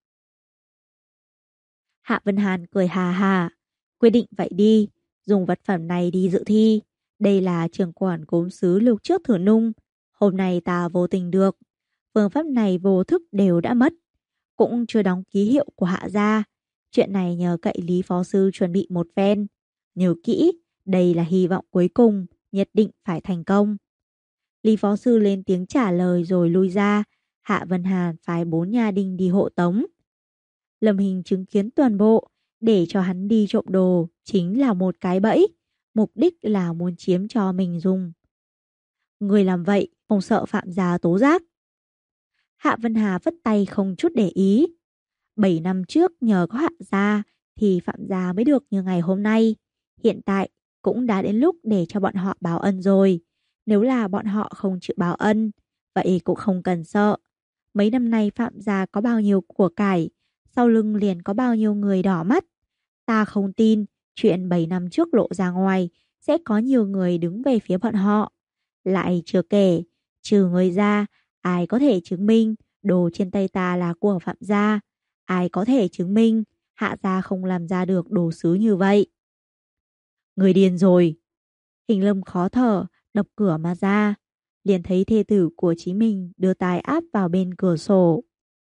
Hạ Vân Hàn cười hà hà. Quyết định vậy đi, dùng vật phẩm này đi dự thi. Đây là trưởng quản gốm sứ lục trước thử nung. Hôm nay ta vô tình được. Phương pháp này vô thức đều đã mất. Cũng chưa đóng ký hiệu của Hạ gia. Chuyện này nhờ cậy Lý phó sư chuẩn bị một phen. Nhớ kỹ, đây là hy vọng cuối cùng, nhất định phải thành công. Lý phó sư lên tiếng trả lời rồi lui ra. Hạ Vân Hàn phái 4 nhà đinh đi hộ tống. Lâm Hình chứng kiến toàn bộ, để cho hắn đi trộm đồ chính là một cái bẫy, mục đích là muốn chiếm cho mình dùng. Người làm vậy không sợ Phạm gia tố giác. Hạ Vân Hà vất tay không chút để ý. 7 năm trước nhờ có Hạ gia thì Phạm gia mới được như ngày hôm nay. Hiện tại cũng đã đến lúc để cho bọn họ báo ân rồi. Nếu là bọn họ không chịu báo ân, vậy cũng không cần sợ. Mấy năm nay Phạm gia có bao nhiêu của cải, sau lưng liền có bao nhiêu người đỏ mắt. Ta không tin chuyện 7 năm trước lộ ra ngoài sẽ có nhiều người đứng về phía bọn họ. Lại chưa kể, trừ người ra, ai có thể chứng minh đồ trên tay ta là của Phạm gia? Ai có thể chứng minh Hạ gia không làm ra được đồ sứ như vậy? Người điên rồi. Hình Lâm khó thở, đập cửa mà ra. Liền thấy thê tử của Chí Minh đưa tai áp vào bên cửa sổ.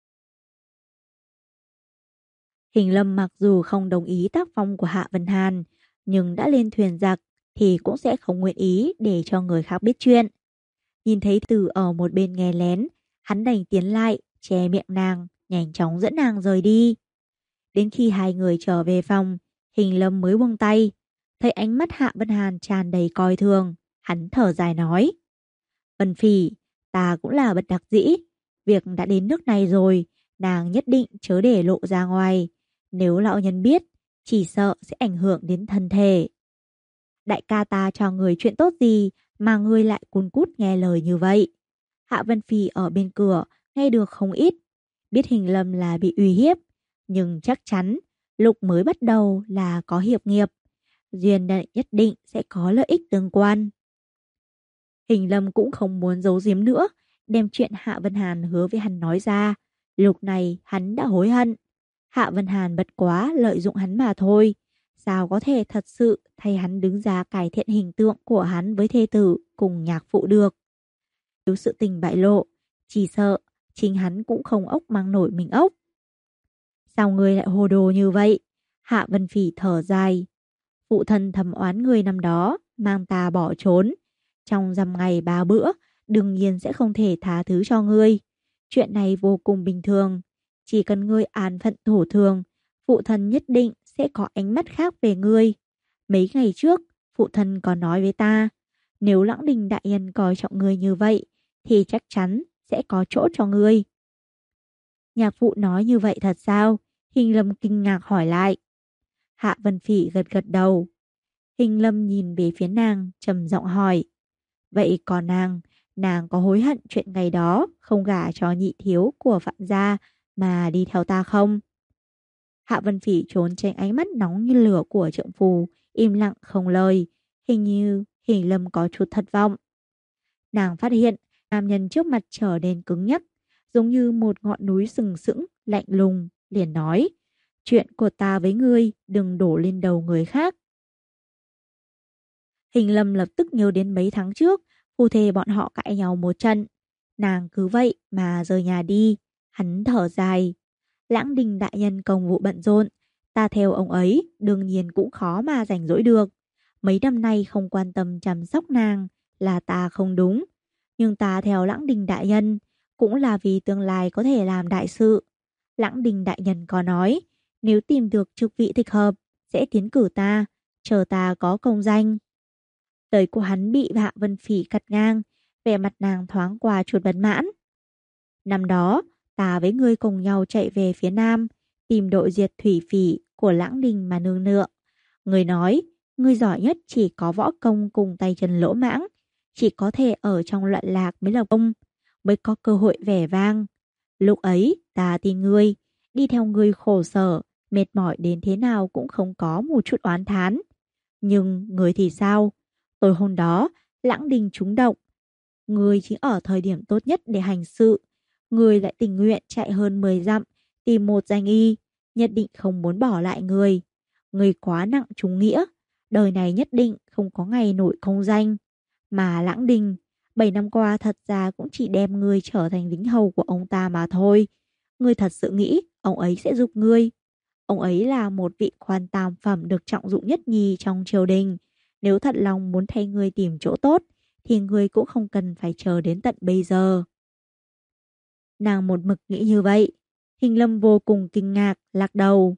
Hình Lâm mặc dù không đồng ý tác phong của Hạ Vân Hàn, nhưng đã lên thuyền giặc thì cũng sẽ không nguyện ý để cho người khác biết chuyện. Nhìn thấy Từ ở một bên nghe lén, hắn đành tiến lại, che miệng nàng, nhanh chóng dẫn nàng rời đi. Đến khi hai người trở về phòng, Hình Lâm mới buông tay. Thấy ánh mắt Hạ Vân Hàn tràn đầy coi thường, hắn thở dài nói. Vân Phỉ, ta cũng là bất đắc dĩ. Việc đã đến nước này rồi, nàng nhất định chớ để lộ ra ngoài. Nếu lão nhân biết, chỉ sợ sẽ ảnh hưởng đến thân thể. Đại ca ta cho người chuyện tốt gì mà ngươi lại cun cút nghe lời như vậy? Hạ Vân Phi ở bên cửa, nghe được không ít. Biết Hình Lâm là bị uy hiếp, nhưng chắc chắn lúc mới bắt đầu là có hiệp nghiệp. Duyên nhất định sẽ có lợi ích tương quan. Hình Lâm cũng không muốn giấu giếm nữa, đem chuyện Hạ Vân Hàn hứa với hắn nói ra. Lúc này hắn đã hối hận. Hạ Vân Hàn bất quá lợi dụng hắn mà thôi. Sao có thể thật sự thay hắn đứng ra cải thiện hình tượng của hắn với thê tử cùng nhạc phụ được. Nếu sự tình bại lộ, chỉ sợ chính hắn cũng không ốc mang nổi mình ốc. Sao ngươi lại hồ đồ như vậy? Hạ Vân Phỉ thở dài. Phụ thân thầm oán người năm đó, mang ta bỏ trốn. Trong dăm ngày 3 bữa, đương nhiên sẽ không thể tha thứ cho ngươi. Chuyện này vô cùng bình thường. Chỉ cần ngươi an phận thủ thường, phụ thân nhất định sẽ có ánh mắt khác về ngươi. Mấy ngày trước, phụ thân có nói với ta, nếu Lãng Đình đại nhân coi trọng ngươi như vậy, thì chắc chắn sẽ có chỗ cho ngươi. Nhạc phụ nói như vậy thật sao? Hình Lâm kinh ngạc hỏi lại. Hạ Vân Phỉ gật gật đầu. Hình Lâm nhìn về phía nàng, trầm giọng hỏi. Vậy còn nàng có hối hận chuyện ngày đó không gả cho nhị thiếu của Phạm gia mà đi theo ta không? Hạ Vân Phỉ trốn tránh ánh mắt nóng như lửa của trượng phu, im lặng không lời. Hình như Hình Lâm có chút thất vọng. Nàng phát hiện nam nhân trước mặt trở nên cứng nhắc, giống như một ngọn núi sừng sững, lạnh lùng, liền nói. Chuyện của ta với ngươi đừng đổ lên đầu người khác. Hình Lâm lập tức nhớ đến mấy tháng trước, phu thê bọn họ cãi nhau một trận. Nàng cứ vậy mà rời nhà đi. Hắn thở dài. Lãng Đình đại nhân công vụ bận rộn, ta theo ông ấy đương nhiên cũng khó mà rảnh rỗi được. Mấy năm nay không quan tâm chăm sóc nàng là ta không đúng. Nhưng ta theo Lãng Đình đại nhân cũng là vì tương lai có thể làm đại sự. Lãng Đình đại nhân có nói, nếu tìm được chức vị thích hợp, sẽ tiến cử ta, chờ ta có công danh. Lời của hắn bị Hạ Vân Phỉ cắt ngang, vẻ mặt nàng thoáng qua chút bất mãn. Năm đó, ta với ngươi cùng nhau chạy về phía nam, tìm đội diệt thủy phỉ của Lãng Đình mà nương nựa. Ngươi nói, ngươi giỏi nhất chỉ có võ công cùng tay chân lỗ mãng, chỉ có thể ở trong loạn lạc mới là công, mới có cơ hội vẻ vang. Lúc ấy, ta tin ngươi, đi theo ngươi khổ sở, mệt mỏi đến thế nào cũng không có một chút oán thán. Nhưng ngươi thì sao? Tối hôm đó, Lãng Đình trúng độc. Ngươi chính ở thời điểm tốt nhất để hành sự. Ngươi lại tình nguyện chạy hơn 10 dặm, tìm một danh y, nhất định không muốn bỏ lại ngươi. Ngươi quá nặng trúng nghĩa, đời này nhất định không có ngày nổi công danh. Mà Lãng Đình, 7 năm qua thật ra cũng chỉ đem ngươi trở thành lính hầu của ông ta mà thôi. Ngươi thật sự nghĩ ông ấy sẽ giúp ngươi. Ông ấy là một vị quan tam phẩm được trọng dụng nhất nhì trong triều đình. Nếu thật lòng muốn thay ngươi tìm chỗ tốt, thì ngươi cũng không cần phải chờ đến tận bây giờ. Nàng một mực nghĩ như vậy. Hình Lâm vô cùng kinh ngạc, lắc đầu.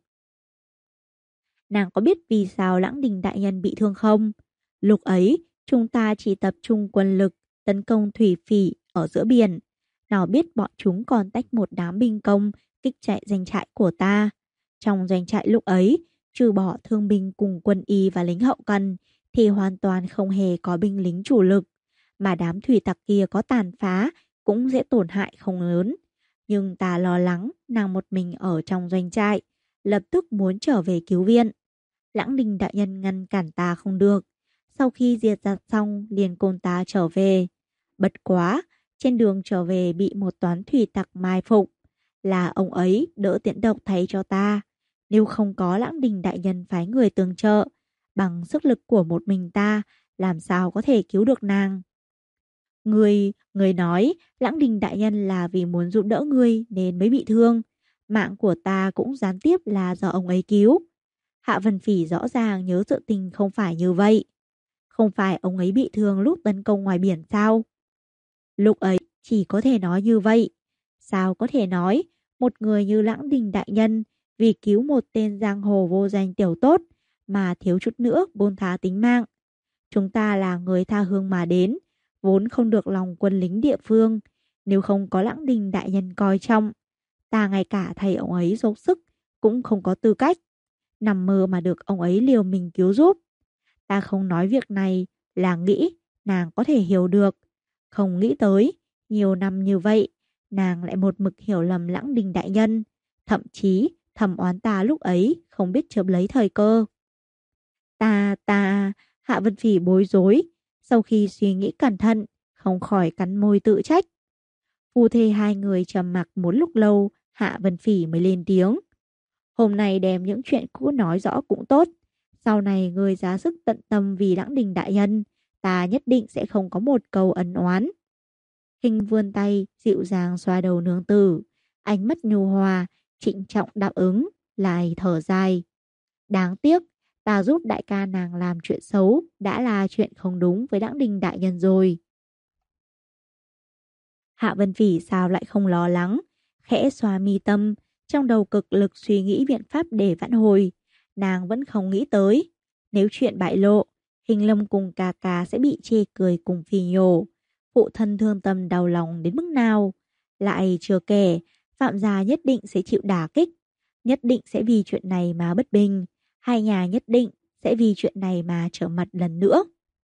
Nàng có biết vì sao Lãng Đình đại nhân bị thương không? Lúc ấy, chúng ta chỉ tập trung quân lực tấn công thủy phỉ ở giữa biển. Nào biết bọn chúng còn tách một đám binh công kích chạy doanh trại của ta. Trong doanh trại lúc ấy, trừ bỏ thương binh cùng quân y và lính hậu cần, thì hoàn toàn không hề có binh lính chủ lực. Mà đám thủy tặc kia có tàn phá cũng dễ tổn hại không lớn. Nhưng ta lo lắng nàng một mình ở trong doanh trại, lập tức muốn trở về cứu viện. Lãng Đình đại nhân ngăn cản ta không được. Sau khi diệt giặc xong liền côn ta trở về. Bất quá, trên đường trở về bị một toán thủy tặc mai phục. Là ông ấy đỡ tiễn độc thay cho ta. Nếu không có Lãng Đình đại nhân phái người tương trợ, bằng sức lực của một mình ta, làm sao có thể cứu được nàng. Người nói Lãng Đình đại nhân là vì muốn giúp đỡ ngươi nên mới bị thương. Mạng của ta cũng gián tiếp là do ông ấy cứu. Hạ Vân Phỉ rõ ràng nhớ sự tình không phải như vậy. Không phải ông ấy bị thương lúc tấn công ngoài biển sao? Lúc ấy chỉ có thể nói như vậy. Sao có thể nói một người như Lãng Đình đại nhân vì cứu một tên giang hồ vô danh tiểu tốt mà thiếu chút nữa buông thà tính mạng. Chúng ta là người tha hương mà đến, vốn không được lòng quân lính địa phương. Nếu không có Lãng Đình đại nhân coi trọng, ta ngay cả thầy ông ấy dốc sức cũng không có tư cách. Nằm mơ mà được ông ấy liều mình cứu giúp. Ta không nói việc này là nghĩ nàng có thể hiểu được. Không nghĩ tới, nhiều năm như vậy, nàng lại một mực hiểu lầm Lãng Đình đại nhân. Thậm chí thầm oán ta lúc ấy không biết chớp lấy thời cơ. Ta, Hạ Vân Phỉ bối rối. Sau khi suy nghĩ cẩn thận, không khỏi cắn môi tự trách. Phu thê hai người trầm mặc một lúc lâu, Hạ Vân Phỉ mới lên tiếng. Hôm nay đem những chuyện cũ nói rõ cũng tốt. Sau này người giá sức tận tâm vì Lãng Đình đại nhân, ta nhất định sẽ không có một câu ân oán. Hình vươn tay, dịu dàng xoa đầu nương tử, ánh mắt nhu hòa, trịnh trọng đáp ứng, lại thở dài. Đáng tiếc, ta giúp đại ca nàng làm chuyện xấu đã là chuyện không đúng với Lãng Đình đại nhân rồi. Hạ Vân Phỉ sao lại không lo lắng, khẽ xoa mi tâm, trong đầu cực lực suy nghĩ biện pháp để vãn hồi. Nàng vẫn không nghĩ tới, nếu chuyện bại lộ, Hình Lâm cùng ca ca sẽ bị chê cười cùng phì nhổ. Phụ thân thương tâm đau lòng đến mức nào. Lại chưa kể, Phạm gia nhất định sẽ chịu đả kích, nhất định sẽ vì chuyện này mà bất bình. Hai nhà nhất định sẽ vì chuyện này mà trở mặt lần nữa.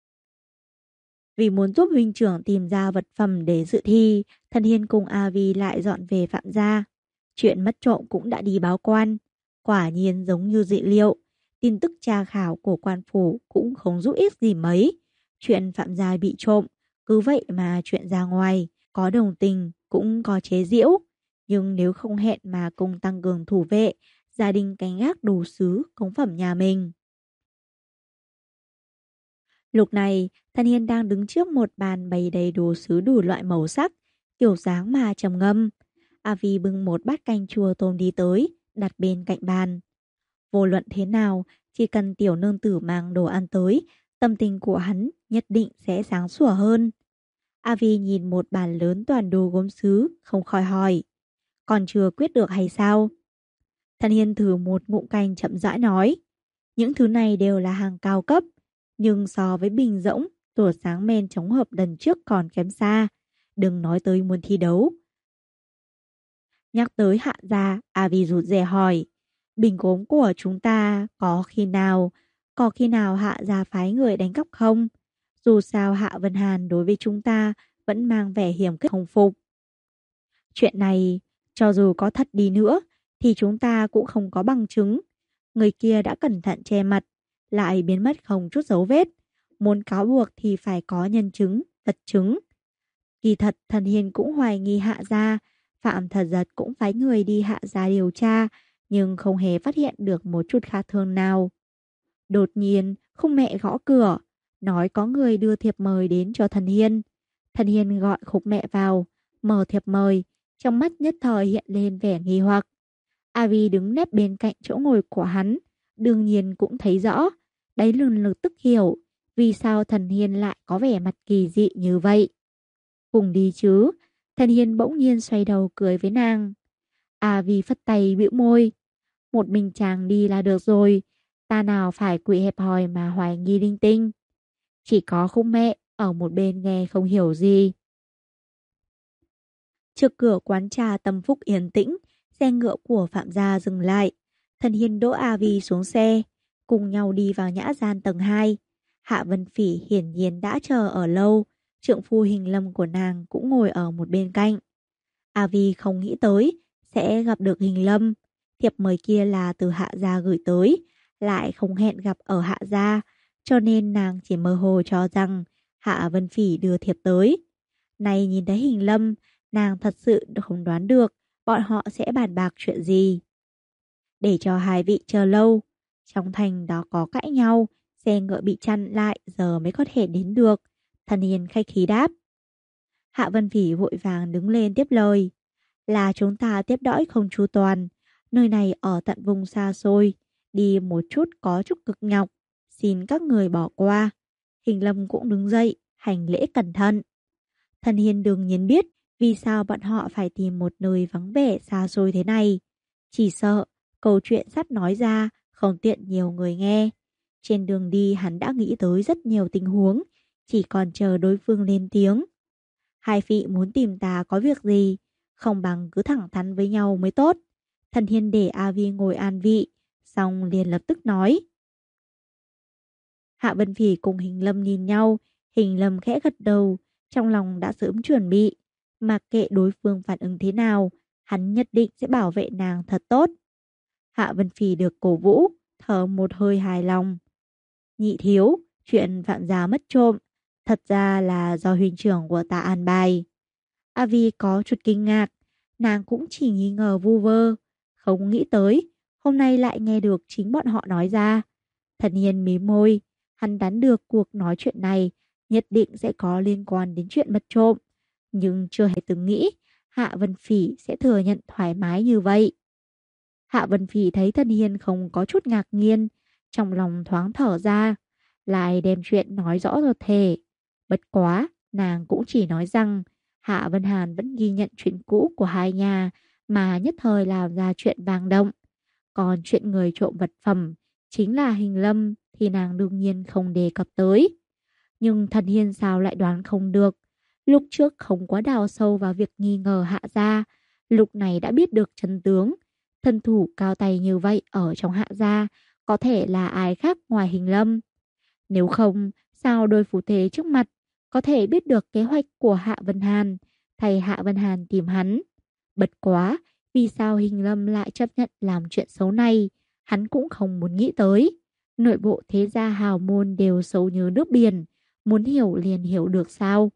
Vì muốn giúp huynh trưởng tìm ra vật phẩm để dự thi, Thần Hiên cùng A Vi lại dọn về Phạm gia. Chuyện mất trộm cũng đã đi báo quan. Quả nhiên giống như dự liệu, tin tức tra khảo của quan phủ cũng không giúp ích gì mấy. Chuyện Phạm gia bị trộm, cứ vậy mà chuyện ra ngoài, có đồng tình cũng có chế giễu. Nhưng nếu không hẹn mà cùng tăng cường thủ vệ, gia đình canh gác đồ sứ cống phẩm nhà mình. Lúc này, Thần Hiên đang đứng trước một bàn bày đầy đồ sứ đủ loại màu sắc, kiểu dáng mà trầm ngâm. A Vi bưng một bát canh chua tôm đi tới, đặt bên cạnh bàn. Vô luận thế nào, chỉ cần tiểu nương tử mang đồ ăn tới, tâm tình của hắn nhất định sẽ sáng sủa hơn. A Vi nhìn một bàn lớn toàn đồ gốm sứ, không khỏi hỏi. Còn chưa quyết được hay sao? Thần Hiên thử một ngụm canh chậm rãi nói. Những thứ này đều là hàng cao cấp, nhưng so với bình rỗng, tủa sáng men chống hợp lần trước còn kém xa. Đừng nói tới muốn thi đấu. Nhắc tới Hạ gia, Avi rụt rè hỏi. Bình gốm của chúng ta có khi nào Hạ gia phái người đánh cắp không? Dù sao Hạ Vân Hàn đối với chúng ta vẫn mang vẻ hiểm khích không phục. Chuyện này, cho dù có thật đi nữa, thì chúng ta cũng không có bằng chứng. Người kia đã cẩn thận che mặt, lại biến mất không chút dấu vết. Muốn cáo buộc thì phải có nhân chứng, vật chứng. Kỳ thật Thần Hiên cũng hoài nghi Hạ gia, Phạm Thật Giật cũng phái người đi Hạ gia điều tra, nhưng không hề phát hiện được một chút khác thường nào. Đột nhiên, Khung mẹ gõ cửa, nói có người đưa thiệp mời đến cho Thần Hiên. Thần Hiên gọi Khúc mẹ vào, mở thiệp mời, trong mắt nhất thời hiện lên vẻ nghi hoặc. Avi đứng nép bên cạnh chỗ ngồi của hắn, đương nhiên cũng thấy rõ, đấy lần lực tức hiểu vì sao Thần Hiên lại có vẻ mặt kỳ dị như vậy. Cùng đi chứ. Thần Hiên bỗng nhiên xoay đầu cười với nàng. Avi phất tay bĩu môi. Một mình chàng đi là được rồi, ta nào phải quỵ hẹp hòi mà hoài nghi linh tinh. Chỉ có Khúc mẹ ở một bên nghe không hiểu gì. Trước cửa quán trà Tâm Phúc yên tĩnh, xe ngựa của Phạm gia dừng lại. Thần Hiên đỗ A Vi xuống xe, cùng nhau đi vào nhã gian tầng 2. Hạ Vân Phỉ hiển nhiên đã chờ ở lâu, trượng phu Hình Lâm của nàng cũng ngồi ở một bên cạnh. A Vi không nghĩ tới sẽ gặp được Hình Lâm. Thiệp mời kia là từ Hạ gia gửi tới, lại không hẹn gặp ở Hạ gia, cho nên nàng chỉ mơ hồ cho rằng Hạ Vân Phỉ đưa thiệp tới. Này nhìn thấy Hình Lâm, nàng thật sự không đoán được bọn họ sẽ bàn bạc chuyện gì. Để cho hai vị chờ lâu, trong thành đó có cãi nhau, xe ngựa bị chặn lại giờ mới có thể đến được. Thần Hiên khách khí đáp. Hạ Vân Phỉ vội vàng đứng lên tiếp lời. Là chúng ta tiếp đãi không chu toàn, nơi này ở tận vùng xa xôi, đi một chút có chút cực nhọc, xin các người bỏ qua. Hình Lâm cũng đứng dậy, hành lễ cẩn thận. Thần Hiên đương nhiên biết vì sao bọn họ phải tìm một nơi vắng vẻ xa xôi thế này. Chỉ sợ câu chuyện sắp nói ra không tiện nhiều người nghe. Trên đường đi hắn đã nghĩ tới rất nhiều tình huống, chỉ còn chờ đối phương lên tiếng. Hai vị muốn tìm ta có việc gì, không bằng cứ thẳng thắn với nhau mới tốt. Thần Hiên để A Vi ngồi an vị, xong liền lập tức nói. Hạ Vân Phỉ cùng Hình Lâm nhìn nhau, Hình Lâm khẽ gật đầu, trong lòng đã sớm chuẩn bị. Mặc kệ đối phương phản ứng thế nào, hắn nhất định sẽ bảo vệ nàng thật tốt. Hạ Vân Phỉ được cổ vũ, thở một hơi hài lòng. Nhị thiếu, chuyện Phạm gia mất trộm, thật ra là do huynh trưởng của ta an bài. A Vi có chút kinh ngạc, nàng cũng chỉ nghi ngờ vu vơ, không nghĩ tới, hôm nay lại nghe được chính bọn họ nói ra. Thần Hiên mím môi, hắn đoán được cuộc nói chuyện này nhất định sẽ có liên quan đến chuyện mất trộm, nhưng chưa hề từng nghĩ Hạ Vân Phỉ sẽ thừa nhận thoải mái như vậy. Hạ Vân Phỉ thấy Thần Hiên không có chút ngạc nhiên, trong lòng thoáng thở ra, lại đem chuyện nói rõ rồi thề. Bất quá, nàng cũng chỉ nói rằng Hạ Vân Hàn vẫn ghi nhận chuyện cũ của hai nhà mà nhất thời làm ra chuyện vang động. Còn chuyện người trộm vật phẩm chính là Hình Lâm thì nàng đương nhiên không đề cập tới. Nhưng Thần Hiên sao lại đoán không được. Lúc trước không quá đào sâu vào việc nghi ngờ Hạ gia, lúc này đã biết được chân tướng. Thân thủ cao tay như vậy ở trong Hạ gia có thể là ai khác ngoài Hình Lâm. Nếu không, sao đôi phú thế trước mặt có thể biết được kế hoạch của Hạ Vân Hàn, thay Hạ Vân Hàn tìm hắn. Bất quá, vì sao Hình Lâm lại chấp nhận làm chuyện xấu này, hắn cũng không muốn nghĩ tới. Nội bộ thế gia hào môn đều xấu như nước biển, muốn hiểu liền hiểu được sao.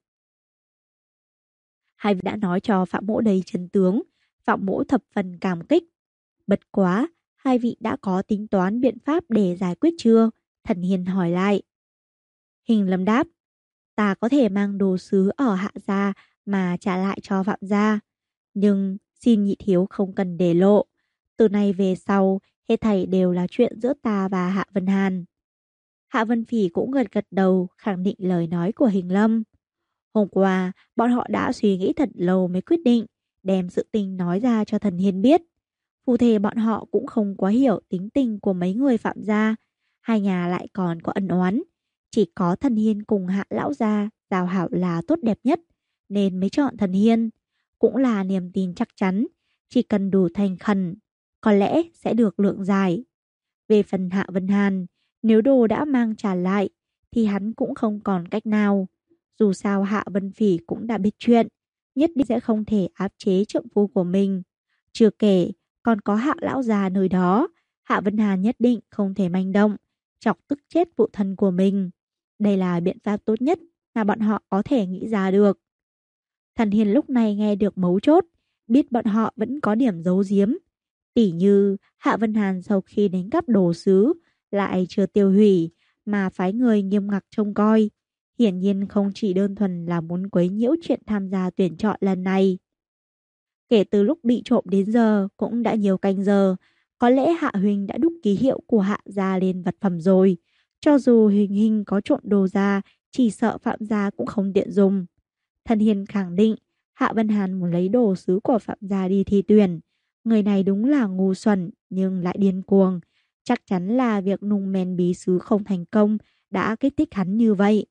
Hai vị đã nói cho Phạm Mỗ đầy chân tướng, Phạm Mỗ thập phần cảm kích. Bất quá, hai vị đã có tính toán biện pháp để giải quyết chưa? Thần Hiền hỏi lại. Hình Lâm đáp, ta có thể mang đồ sứ ở Hạ gia mà trả lại cho Phạm gia. Nhưng xin nhị thiếu không cần để lộ. Từ nay về sau, hết thảy đều là chuyện giữa ta và Hạ Vân Hàn. Hạ Vân Phỉ cũng gật gật đầu khẳng định lời nói của Hình Lâm. Hôm qua, bọn họ đã suy nghĩ thật lâu mới quyết định đem sự tình nói ra cho Thần Hiên biết. Phu thê bọn họ cũng không quá hiểu tính tình của mấy người Phạm gia. Hai nhà lại còn có ân oán. Chỉ có Thần Hiên cùng Hạ lão gia giao hảo là tốt đẹp nhất, nên mới chọn Thần Hiên. Cũng là niềm tin chắc chắn, chỉ cần đủ thành khẩn, có lẽ sẽ được lượng giải. Về phần Hạ Vân Hàn, nếu đồ đã mang trả lại, thì hắn cũng không còn cách nào. Dù sao Hạ Vân Phỉ cũng đã biết chuyện, nhất định sẽ không thể áp chế trượng phu của mình. Chưa kể, còn có Hạ lão già nơi đó, Hạ Vân Hàn nhất định không thể manh động, chọc tức chết phụ thân của mình. Đây là biện pháp tốt nhất mà bọn họ có thể nghĩ ra được. Thần Hiền lúc này nghe được mấu chốt, biết bọn họ vẫn có điểm giấu giếm. Tỉ như Hạ Vân Hàn sau khi đánh cắp đồ sứ lại chưa tiêu hủy mà phái người nghiêm ngặt trông coi. Hiển nhiên không chỉ đơn thuần là muốn quấy nhiễu chuyện tham gia tuyển chọn lần này. Kể từ lúc bị trộm đến giờ cũng đã nhiều canh giờ. Có lẽ Hạ Huỳnh đã đúc ký hiệu của Hạ gia lên vật phẩm rồi. Cho dù Huỳnh Hình có trộn đồ ra, chỉ sợ Phạm gia cũng không tiện dùng. Thần Hiền khẳng định Hạ Vân Hàn muốn lấy đồ sứ của Phạm gia đi thi tuyển. Người này đúng là ngu xuẩn nhưng lại điên cuồng. Chắc chắn là việc nung men bí sứ không thành công đã kích thích hắn như vậy.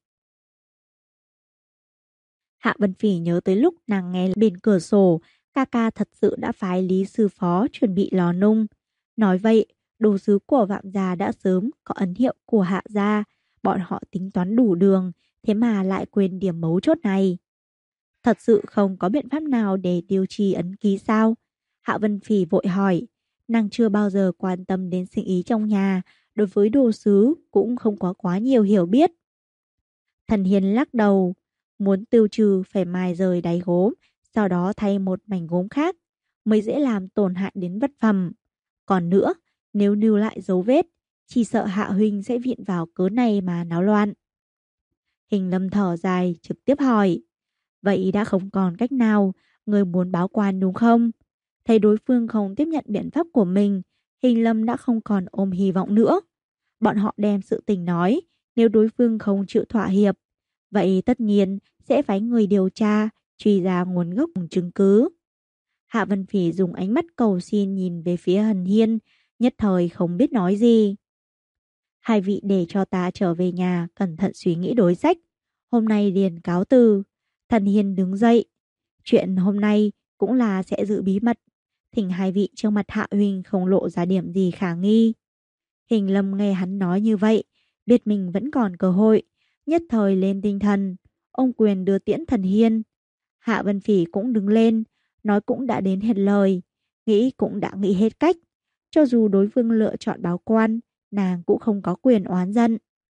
Hạ Vân Phỉ nhớ tới lúc nàng nghe bên cửa sổ, ca ca thật sự đã phái Lý sư phó chuẩn bị lò nung. Nói vậy, đồ sứ của Phạm gia đã sớm có ấn hiệu của Hạ gia, bọn họ tính toán đủ đường, thế mà lại quên điểm mấu chốt này. Thật sự không có biện pháp nào để tiêu trì ấn ký sao? Hạ Vân Phỉ vội hỏi, nàng chưa bao giờ quan tâm đến sinh ý trong nhà, đối với đồ sứ cũng không có quá nhiều hiểu biết. Thần Hiền lắc đầu, muốn tiêu trừ phải mài rời đáy gốm, sau đó thay một mảnh gốm khác, mới dễ làm tổn hại đến vật phẩm. Còn nữa, nếu lưu lại dấu vết, chỉ sợ Hạ huynh sẽ viện vào cớ này mà náo loạn. Hình Lâm thở dài trực tiếp hỏi, vậy đã không còn cách nào, người muốn báo quan đúng không? Thấy đối phương không tiếp nhận biện pháp của mình, Hình Lâm đã không còn ôm hy vọng nữa. Bọn họ đem sự tình nói, nếu đối phương không chịu thỏa hiệp, Vậy tất nhiên sẽ phái người điều tra, truy ra nguồn gốc cùng chứng cứ. Hạ Vân Phỉ dùng ánh mắt cầu xin nhìn về phía Hân Hiên, nhất thời không biết nói gì. Hai vị để cho ta trở về nhà cẩn thận suy nghĩ đối sách. Hôm nay liền cáo từ. Thần Hiên đứng dậy. Chuyện hôm nay cũng là sẽ giữ bí mật. Thỉnh hai vị trước mặt Hạ Huynh không lộ ra điểm gì khả nghi. Hình Lâm nghe hắn nói như vậy, biết mình vẫn còn cơ hội, nhất thời lên tinh thần. Ông quyền đưa tiễn Thần Hiên. Hạ Vân Phỉ cũng đứng lên, nói cũng đã đến hết lời, nghĩ cũng đã nghĩ hết cách. Cho dù đối phương lựa chọn báo quan, nàng cũng không có quyền oán giận.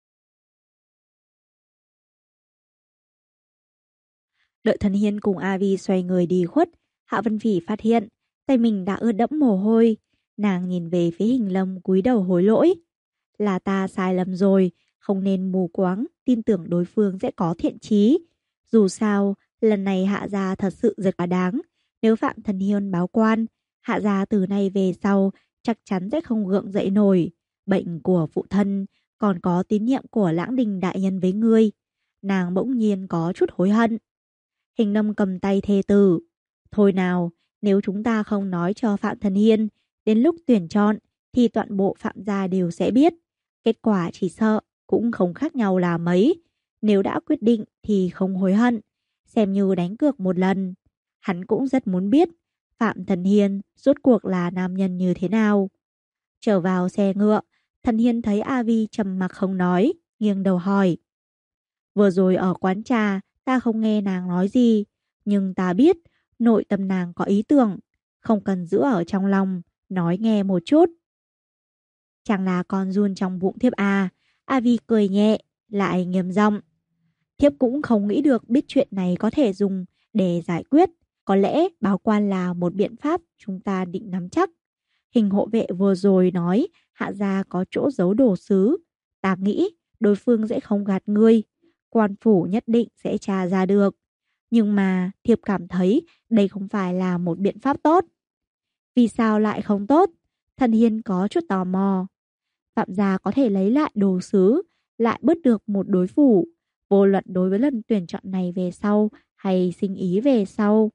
Đợi Thần Hiên cùng A Vi xoay người đi khuất, Hạ Vân Phỉ phát hiện tay mình đã ướt đẫm mồ hôi. Nàng nhìn về phía Hình Lâm cúi đầu hối lỗi. Là ta sai lầm rồi, không nên mù quáng, tin tưởng đối phương sẽ có thiện chí. Dù sao, lần này Hạ gia thật sự rất quá đáng. Nếu Phạm Thần Hiên báo quan, Hạ gia từ nay về sau chắc chắn sẽ không gượng dậy nổi. Bệnh của phụ thân, còn có tín nhiệm của Lãng Đình đại nhân với ngươi. Nàng bỗng nhiên có chút hối hận. Hình Lâm cầm tay thê tử. Thôi nào, nếu chúng ta không nói cho Phạm Thần Hiên, đến lúc tuyển chọn thì toàn bộ Phạm gia đều sẽ biết. Kết quả chỉ sợ cũng không khác nhau là mấy. Nếu đã quyết định thì không hối hận, xem như đánh cược một lần. Hắn cũng rất muốn biết Phạm Thần Hiên rốt cuộc là nam nhân như thế nào. Trở vào xe ngựa, Thần Hiên thấy A Vi trầm mặc không nói, nghiêng đầu hỏi. Vừa rồi ở quán trà, ta không nghe nàng nói gì, nhưng ta biết nội tâm nàng có ý tưởng, không cần giữ ở trong lòng, nói nghe một chút. Chẳng là con run trong bụng thiếp à? A Vi cười nhẹ, lại nghiêm giọng. Thiếp cũng không nghĩ được biết chuyện này có thể dùng để giải quyết. Có lẽ báo quan là một biện pháp chúng ta định nắm chắc. Hình hộ vệ vừa rồi nói Hạ gia có chỗ giấu đồ sứ. Ta nghĩ đối phương sẽ không gạt ngươi. Quan phủ nhất định sẽ tra ra được. Nhưng mà thiếp cảm thấy đây không phải là một biện pháp tốt. Vì sao lại không tốt? Thần Hiên có chút tò mò. Phạm gia có thể lấy lại đồ sứ, lại bớt được một đối phủ. Vô luận đối với lần tuyển chọn này về sau hay sinh ý về sau.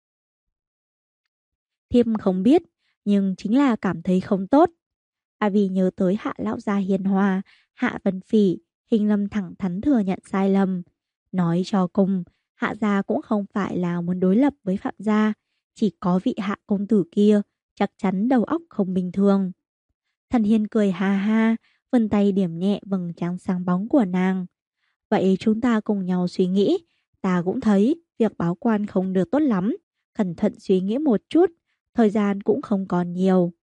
Thiếp không biết, nhưng chính là cảm thấy không tốt. À vì nhớ tới Hạ lão gia hiền hòa, Hạ Vân Phỉ, Hình Lâm thẳng thắn thừa nhận sai lầm. Nói cho cùng, Hạ gia cũng không phải là muốn đối lập với Phạm gia, chỉ có vị Hạ công tử kia chắc chắn đầu óc không bình thường. Thần Hiên cười ha ha, vươn tay điểm nhẹ vầng trán sáng bóng của nàng. Vậy chúng ta cùng nhau suy nghĩ. Ta cũng thấy việc báo quan không được tốt lắm. Cẩn thận suy nghĩ một chút, thời gian cũng không còn nhiều.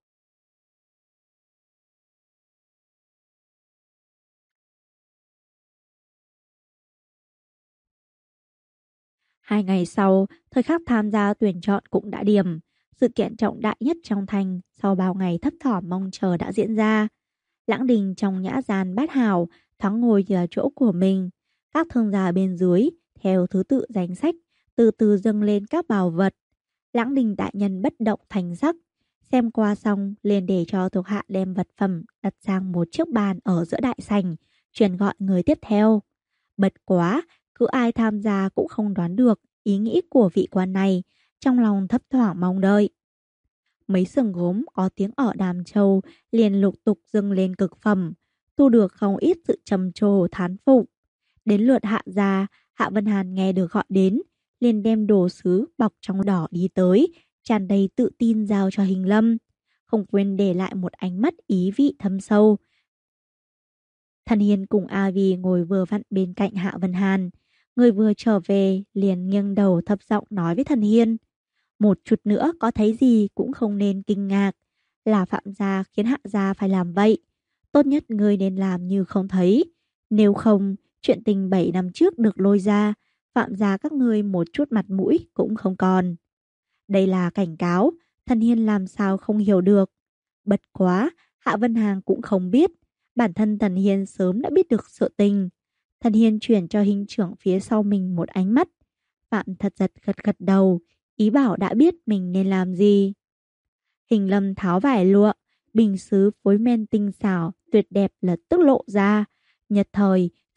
Hai ngày sau, thời khắc tham gia tuyển chọn cũng đã điểm. Sự kiện trọng đại nhất trong thành sau bao ngày thấp thỏm mong chờ đã diễn ra. Lãng Đình trong nhã gian bát hào thoáng ngồi ở chỗ của mình. Các thương gia bên dưới theo thứ tự danh sách từ từ dâng lên các bảo vật. Lãng Đình đại nhân bất động thành sắc, xem qua xong liền để cho thuộc hạ đem vật phẩm đặt sang một chiếc bàn ở giữa đại sảnh, truyền gọi người tiếp theo. Bật quá, cứ ai tham gia cũng không đoán được ý nghĩ của vị quan này, trong lòng thấp thoảng mong đợi. Mấy sừng gốm có tiếng ở Đàm Châu liền lục tục dâng lên cực phẩm, thu được không ít sự trầm trồ thán phục. Đến lượt Hạ gia, Hạ Vân Hàn nghe được gọi đến, liền đem đồ sứ bọc trong đỏ đi tới, tràn đầy tự tin giao cho Hình Lâm, không quên để lại một ánh mắt ý vị thâm sâu. Thần Hiên cùng A Vi ngồi vừa vặn bên cạnh Hạ Vân Hàn, người vừa trở về liền nghiêng đầu thấp giọng nói với Thần Hiên. Một chút nữa có thấy gì cũng không nên kinh ngạc, là Phạm gia khiến Hạ gia phải làm vậy. Tốt nhất ngươi nên làm như không thấy. Nếu không, chuyện tình 7 năm trước được lôi ra, Phạm gia các ngươi một chút mặt mũi cũng không còn. Đây là cảnh cáo, Thần Hiên làm sao không hiểu được. Bật quá, Hạ Vân Hàng cũng không biết. Bản thân Thần Hiên sớm đã biết được sự tình. Thần Hiên chuyển cho hình trưởng phía sau mình một ánh mắt. Phạm thật giật gật gật đầu, ý bảo đã biết mình nên làm gì. Hình Lâm tháo vải lụa, bình sứ phối men tinh xảo, tuyệt đẹp lập tức lộ ra. Nhật thời,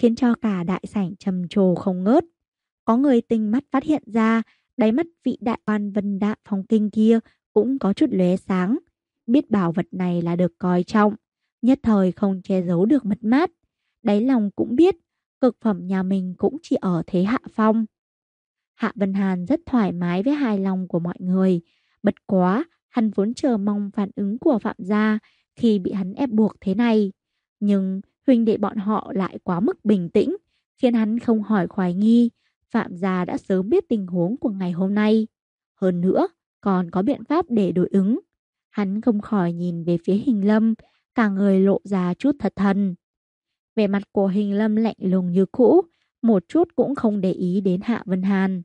khiến cho cả đại sảnh trầm trồ không ngớt. Có người tinh mắt phát hiện ra, đáy mắt vị đại quan vân đạm phong kinh kia cũng có chút lóe sáng. Biết bảo vật này là được coi trọng, nhất thời không che giấu được mất mát. Đáy lòng cũng biết, cực phẩm nhà mình cũng chỉ ở thế hạ phong. Hạ Vân Hàn rất thoải mái với hài lòng của mọi người. Bất quá, hắn vốn chờ mong phản ứng của Phạm gia khi bị hắn ép buộc thế này. Nhưng huynh đệ bọn họ lại quá mức bình tĩnh, khiến hắn không hỏi hoài nghi. Phạm gia đã sớm biết tình huống của ngày hôm nay. Hơn nữa, còn có biện pháp để đối ứng. Hắn không khỏi nhìn về phía Hình Lâm, cả người lộ ra chút thật thần. Vẻ mặt của Hình Lâm lạnh lùng như cũ, một chút cũng không để ý đến Hạ Vân Hàn.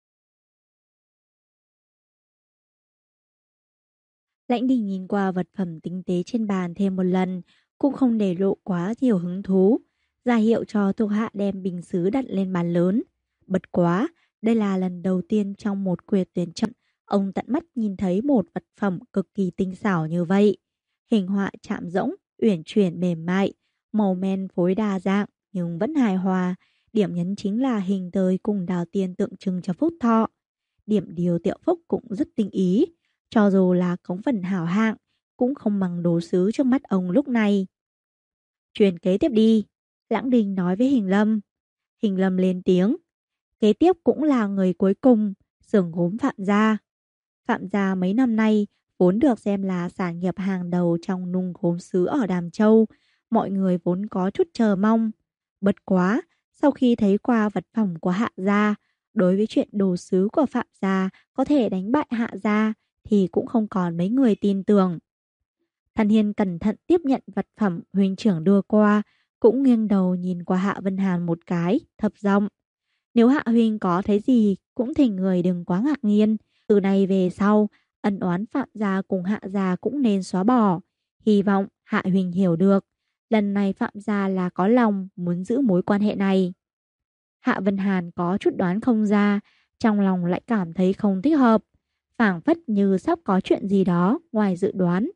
Lãnh Đình nhìn qua vật phẩm tinh tế trên bàn thêm một lần, cũng không để lộ quá nhiều hứng thú, ra hiệu cho thuộc hạ đem bình sứ đặt lên bàn lớn. Bật quá, đây là lần đầu tiên trong một quyệt tuyển chọn, ông tận mắt nhìn thấy một vật phẩm cực kỳ tinh xảo như vậy. Hình họa chạm rỗng, uyển chuyển mềm mại, màu men phối đa dạng nhưng vẫn hài hòa. Điểm nhấn chính là hình tơi cùng đào tiên tượng trưng cho phúc thọ. Điểm điều tiệu phúc cũng rất tinh ý. Cho dù là cống phần hảo hạng, cũng không bằng đồ sứ trước mắt ông lúc này. Truyền kế tiếp đi, Lãng Đình nói với Hình Lâm. Hình Lâm lên tiếng. Kế tiếp cũng là người cuối cùng, xưởng gốm Phạm gia. Phạm gia mấy năm nay vốn được xem là sản nghiệp hàng đầu trong nung gốm sứ ở Đàm Châu. Mọi người vốn có chút chờ mong. Bất quá, sau khi thấy qua vật phẩm của Hạ gia, đối với chuyện đồ sứ của Phạm gia có thể đánh bại Hạ gia, thì cũng không còn mấy người tin tưởng. Thần Hiên cẩn thận tiếp nhận vật phẩm huynh trưởng đưa qua, cũng nghiêng đầu nhìn qua Hạ Vân Hàn một cái, thấp giọng. Nếu Hạ huynh có thấy gì, cũng thỉnh người đừng quá ngạc nhiên. Từ nay về sau, ân oán Phạm gia cùng Hạ gia cũng nên xóa bỏ. Hy vọng Hạ huynh hiểu được, lần này Phạm gia là có lòng muốn giữ mối quan hệ này. Hạ Vân Hàn có chút đoán không ra, trong lòng lại cảm thấy không thích hợp, phảng phất như sắp có chuyện gì đó ngoài dự đoán.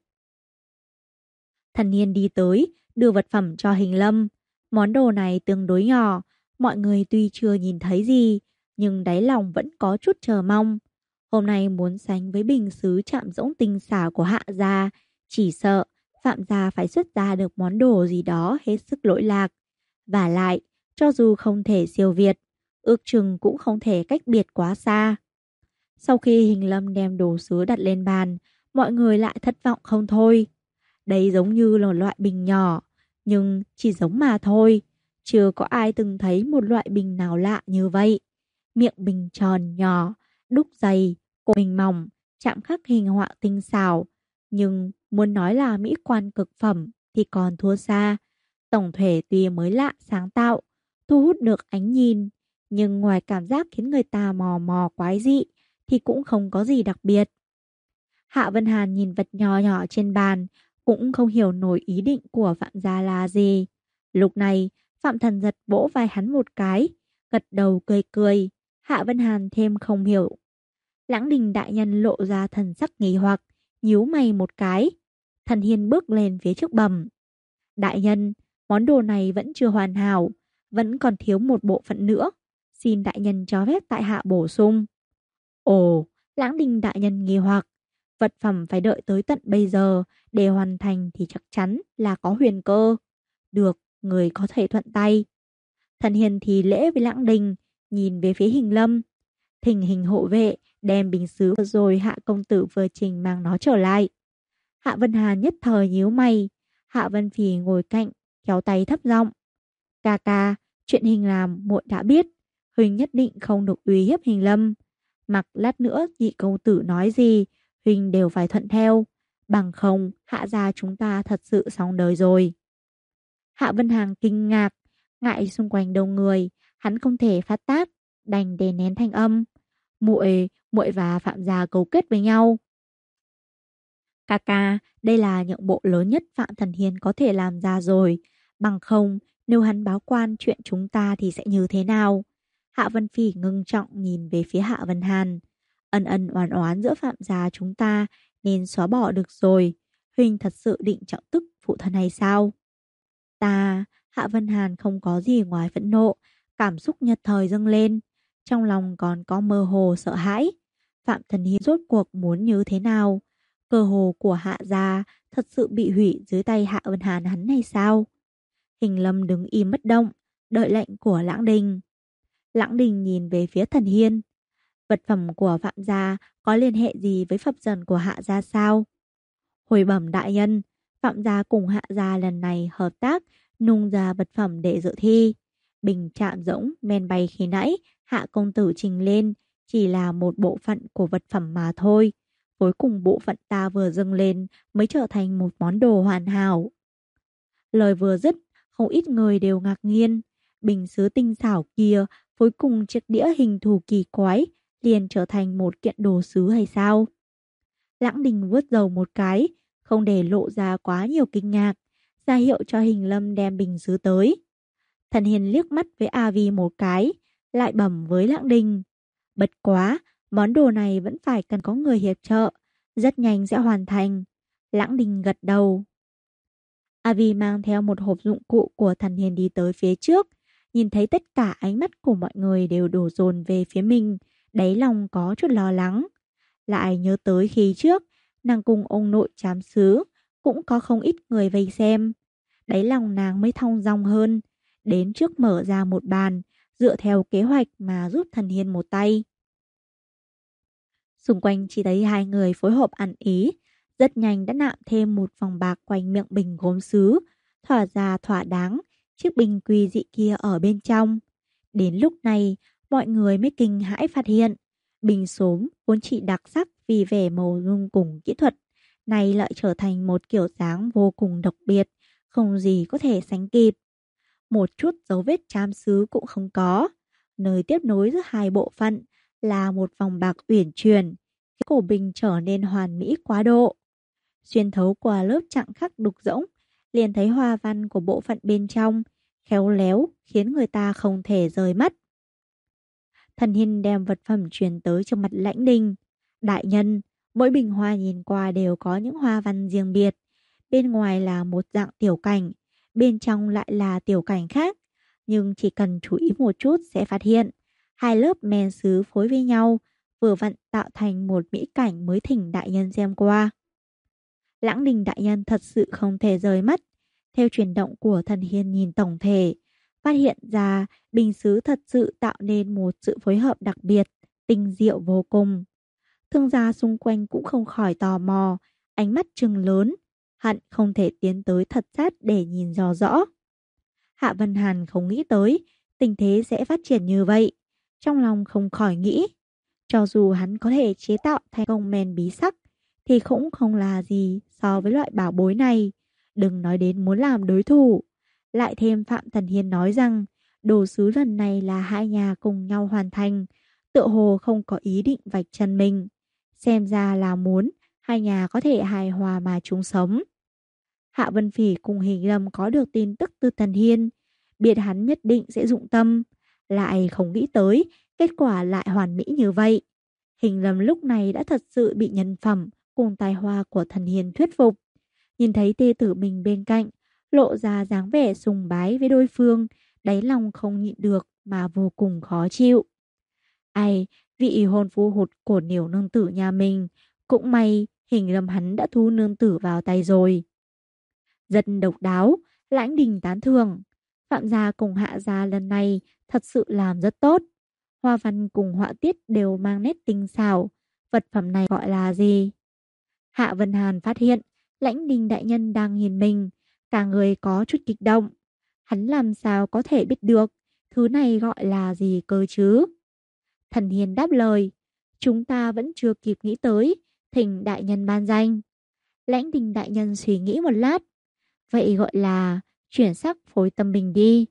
Thần Niên đi tới, đưa vật phẩm cho Hình Lâm. Món đồ này tương đối nhỏ, mọi người tuy chưa nhìn thấy gì, nhưng đáy lòng vẫn có chút chờ mong. Hôm nay muốn sánh với bình sứ chạm rỗng tinh xảo của Hạ gia, chỉ sợ Phạm gia phải xuất ra được món đồ gì đó hết sức lỗi lạc. Và lại, cho dù không thể siêu việt, ước chừng cũng không thể cách biệt quá xa. Sau khi Hình Lâm đem đồ sứ đặt lên bàn, mọi người lại thất vọng không thôi. Đây giống như là loại bình nhỏ, nhưng chỉ giống mà thôi. Chưa có ai từng thấy một loại bình nào lạ như vậy. Miệng bình tròn nhỏ, đúc dày, cổ bình mỏng, chạm khắc hình họa tinh xảo. Nhưng muốn nói là mỹ quan cực phẩm thì còn thua xa. Tổng thể tuy mới lạ sáng tạo, thu hút được ánh nhìn, nhưng ngoài cảm giác khiến người ta mò mò quái dị thì cũng không có gì đặc biệt. Hạ Vân Hàn nhìn vật nhỏ nhỏ trên bàn, cũng không hiểu nổi ý định của Phạm gia là gì. Lúc này, Phạm Thần Giật vỗ vai hắn một cái, gật đầu cười cười. Hạ Vân Hàn thêm không hiểu. Lãng Đình đại nhân lộ ra thần sắc nghi hoặc, nhíu mày một cái. Thần Hiên bước lên phía trước bẩm. Đại nhân, món đồ này vẫn chưa hoàn hảo, vẫn còn thiếu một bộ phận nữa. Xin đại nhân cho phép tại hạ bổ sung. Ồ, Lãng Đình đại nhân nghi hoặc. Vật phẩm phải đợi tới tận bây giờ để hoàn thành thì chắc chắn là có huyền cơ. Được, người có thể thuận tay. Thần Hiền thì lễ với Lãng Đình, nhìn về phía Hình Lâm. Thỉnh Hình hộ vệ đem bình sứ rồi Hạ công tử vừa trình mang nó trở lại. Hạ Vân Hà nhất thời nhíu mày. Hạ Vân Phỉ ngồi cạnh, kéo tay thấp giọng. Ca ca, chuyện Hình làm muội đã biết. Huỳnh nhất định không được uy hiếp Hình Lâm. Mặc lát nữa nhị công tử nói gì, Huỳnh đều phải thuận theo. Bằng không, Hạ gia chúng ta thật sự xong đời rồi. Hạ Vân Hàng kinh ngạc, ngại xung quanh đông người, hắn không thể phát tác, đành đè nén thanh âm. Muội và Phạm gia cấu kết với nhau. Ca ca, đây là nhượng bộ lớn nhất Phạm Thần Hiên có thể làm ra rồi. Bằng không, nếu hắn báo quan chuyện chúng ta thì sẽ như thế nào? Hạ Vân Phỉ ngưng trọng nhìn về phía Hạ Vân Hàn. Ân ân oán oán giữa Phạm gia chúng ta nên xóa bỏ được rồi. Huynh thật sự định trọng tức phụ thân hay sao? Hạ Vân Hàn không có gì ngoài phẫn nộ, cảm xúc nhất thời dâng lên, trong lòng còn có mơ hồ sợ hãi. Phạm Thần Hiên rốt cuộc muốn như thế nào? Cơ hồ của Hạ gia thật sự bị hủy dưới tay Hạ Vân Hàn hắn hay sao? Hình Lâm đứng im bất động, đợi lệnh của Lãng Đình. Lãng Đình nhìn về phía Thần Hiên. Vật phẩm của Phạm gia có liên hệ gì với phẩm dần của Hạ gia sao? Hồi bẩm đại nhân, Phạm gia cùng Hạ gia lần này hợp tác nung ra vật phẩm để dự thi. Bình chạm rỗng men bay khi nãy Hạ công tử trình lên chỉ là một bộ phận của vật phẩm mà thôi. Cuối cùng bộ phận ta vừa dâng lên mới trở thành một món đồ hoàn hảo. Lời vừa dứt, không ít người đều ngạc nhiên. Bình sứ tinh xảo kia, cuối cùng chiếc đĩa hình thù kỳ quái, liền trở thành một kiện đồ sứ hay sao? Lãng Đình vuốt râu một cái, không để lộ ra quá nhiều kinh ngạc, ra hiệu cho Hình Lâm đem bình sứ tới. Thần Hiền liếc mắt với A Vi một cái, lại bẩm với Lãng Đình. Bất quá, món đồ này vẫn phải cần có người hiệp trợ, rất nhanh sẽ hoàn thành. Lãng Đình gật đầu. A Vi mang theo một hộp dụng cụ của Thần Hiền đi tới phía trước, nhìn thấy tất cả ánh mắt của mọi người đều đổ dồn về phía mình, đáy lòng có chút lo lắng. Lại nhớ tới khi trước, nàng cùng ông nội trám xứ, cũng có không ít người vây xem. Đáy lòng nàng mới thong dong hơn, đến trước mở ra một bàn, dựa theo kế hoạch mà giúp Thần Hiên một tay. Xung quanh chỉ thấy hai người phối hợp ăn ý, rất nhanh đã nạm thêm một vòng bạc quanh miệng bình gốm sứ, thỏa ra thỏa đáng, chiếc bình quỳ dị kia ở bên trong. Đến lúc này, mọi người mới kinh hãi phát hiện, bình xốm vốn chỉ đặc sắc vì vẻ màu dung cùng kỹ thuật, này lại trở thành một kiểu dáng vô cùng độc biệt, không gì có thể sánh kịp. Một chút dấu vết trám xứ cũng không có. Nơi tiếp nối giữa hai bộ phận là một vòng bạc uyển chuyển, khiến cổ bình trở nên hoàn mỹ quá độ. Xuyên thấu qua lớp chặng khắc đục rỗng, liền thấy hoa văn của bộ phận bên trong, khéo léo khiến người ta không thể rời mắt. Thần Hiên đem vật phẩm truyền tới cho mặt Lãnh Đình. Đại nhân, mỗi bình hoa nhìn qua đều có những hoa văn riêng biệt. Bên ngoài là một dạng tiểu cảnh, bên trong lại là tiểu cảnh khác. Nhưng chỉ cần chú ý một chút sẽ phát hiện, hai lớp men sứ phối với nhau, vừa vặn tạo thành một mỹ cảnh mới thỉnh đại nhân xem qua. Lãng Đình đại nhân thật sự không thể rời mắt. Theo chuyển động của Thần Hiên nhìn tổng thể, phát hiện ra bình sứ thật sự tạo nên một sự phối hợp đặc biệt, tinh diệu vô cùng. Thương gia xung quanh cũng không khỏi tò mò, ánh mắt trừng lớn, hận không thể tiến tới thật sát để nhìn rõ rõ. Hạ Vân Hàn không nghĩ tới tình thế sẽ phát triển như vậy, trong lòng không khỏi nghĩ, cho dù hắn có thể chế tạo thành công men bí sắc, thì cũng không là gì so với loại bảo bối này, đừng nói đến muốn làm đối thủ. Lại thêm Phạm Thần Hiên nói rằng đồ sứ lần này là hai nhà cùng nhau hoàn thành, tựa hồ không có ý định vạch chân mình. Xem ra là muốn hai nhà có thể hài hòa mà chung sống. Hạ Vân Phỉ cùng Hình Lâm có được tin tức từ Thần Hiên, biết hắn nhất định sẽ dụng tâm, lại không nghĩ tới kết quả lại hoàn mỹ như vậy. Hình Lâm lúc này đã thật sự bị nhân phẩm cùng tài hoa của Thần Hiên thuyết phục. Nhìn thấy tê tử mình bên cạnh, lộ ra dáng vẻ sùng bái với đối phương, đáy lòng không nhịn được mà vô cùng khó chịu. Ai, vị hôn phu hụt của Niểu nương tử nhà mình, cũng may Hình Lâm hắn đã thu nương tử vào tay rồi. Rất độc đáo, Lãnh Đình tán thưởng. Phạm gia cùng Hạ gia lần này thật sự làm rất tốt. Hoa văn cùng họa tiết đều mang nét tinh xảo. Vật phẩm này gọi là gì? Hạ Vân Hàn phát hiện Lãnh Đình đại nhân đang nhìn mình, cả người có chút kích động. Hắn làm sao có thể biết được thứ này gọi là gì cơ chứ? Thần Hiền đáp lời, chúng ta vẫn chưa kịp nghĩ tới, thỉnh đại nhân ban danh. Lãnh Đình đại nhân suy nghĩ một lát, vậy gọi là chuyển sắc phối tâm bình đi.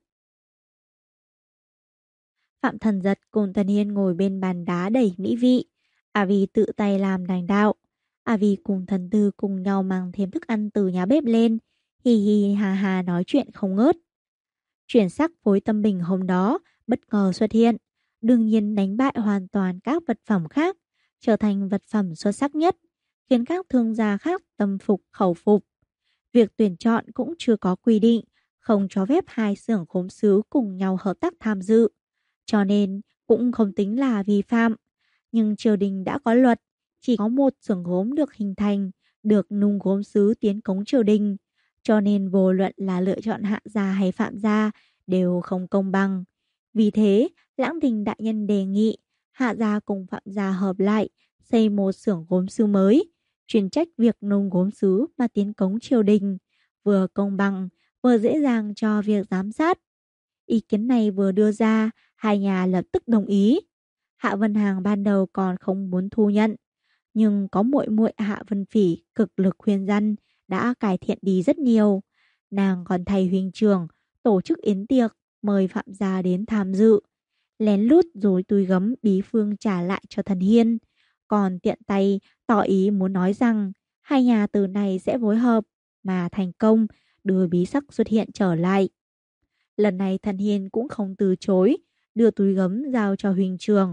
Phạm Thần Giật cùng Thần Hiên ngồi bên bàn đá đầy mỹ vị. A Vi tự tay làm đành đạo. A Vi cùng Thần Tư cùng nhau mang thêm thức ăn từ nhà bếp lên, hi hi hà hà nói chuyện không ngớt. Chuyển sắc phối tâm bình hôm đó bất ngờ xuất hiện, đương nhiên đánh bại hoàn toàn các vật phẩm khác, trở thành vật phẩm xuất sắc nhất, khiến các thương gia khác tâm phục khẩu phục. Việc tuyển chọn cũng chưa có quy định, không cho phép hai xưởng gốm sứ cùng nhau hợp tác tham dự, cho nên cũng không tính là vi phạm. Nhưng triều đình đã có luật, chỉ có một xưởng gốm được hình thành, được nung gốm sứ tiến cống triều đình, cho nên vô luận là lựa chọn Hạ gia hay Phạm gia đều không công bằng. Vì thế, Lãng Đình đại nhân đề nghị Hạ gia cùng Phạm gia hợp lại, xây một xưởng gốm sứ mới, chuyên trách việc nung gốm sứ mà tiến cống triều đình, vừa công bằng, vừa dễ dàng cho việc giám sát. Ý kiến này vừa đưa ra, hai nhà lập tức đồng ý. Hạ Vân Hàng ban đầu còn không muốn thu nhận, nhưng có muội muội Hạ Vân Phỉ cực lực khuyên răn đã cải thiện đi rất nhiều. Nàng còn thay huynh trưởng tổ chức yến tiệc mời Phạm gia đến tham dự, lén lút dối túi gấm bí phương trả lại cho thần Hiên, còn tiện tay tỏ ý muốn nói rằng hai nhà từ này sẽ phối hợp mà thành công đưa bí sắc xuất hiện trở lại. Lần này thần Hiên cũng không từ chối, đưa túi gấm giao cho huynh trưởng.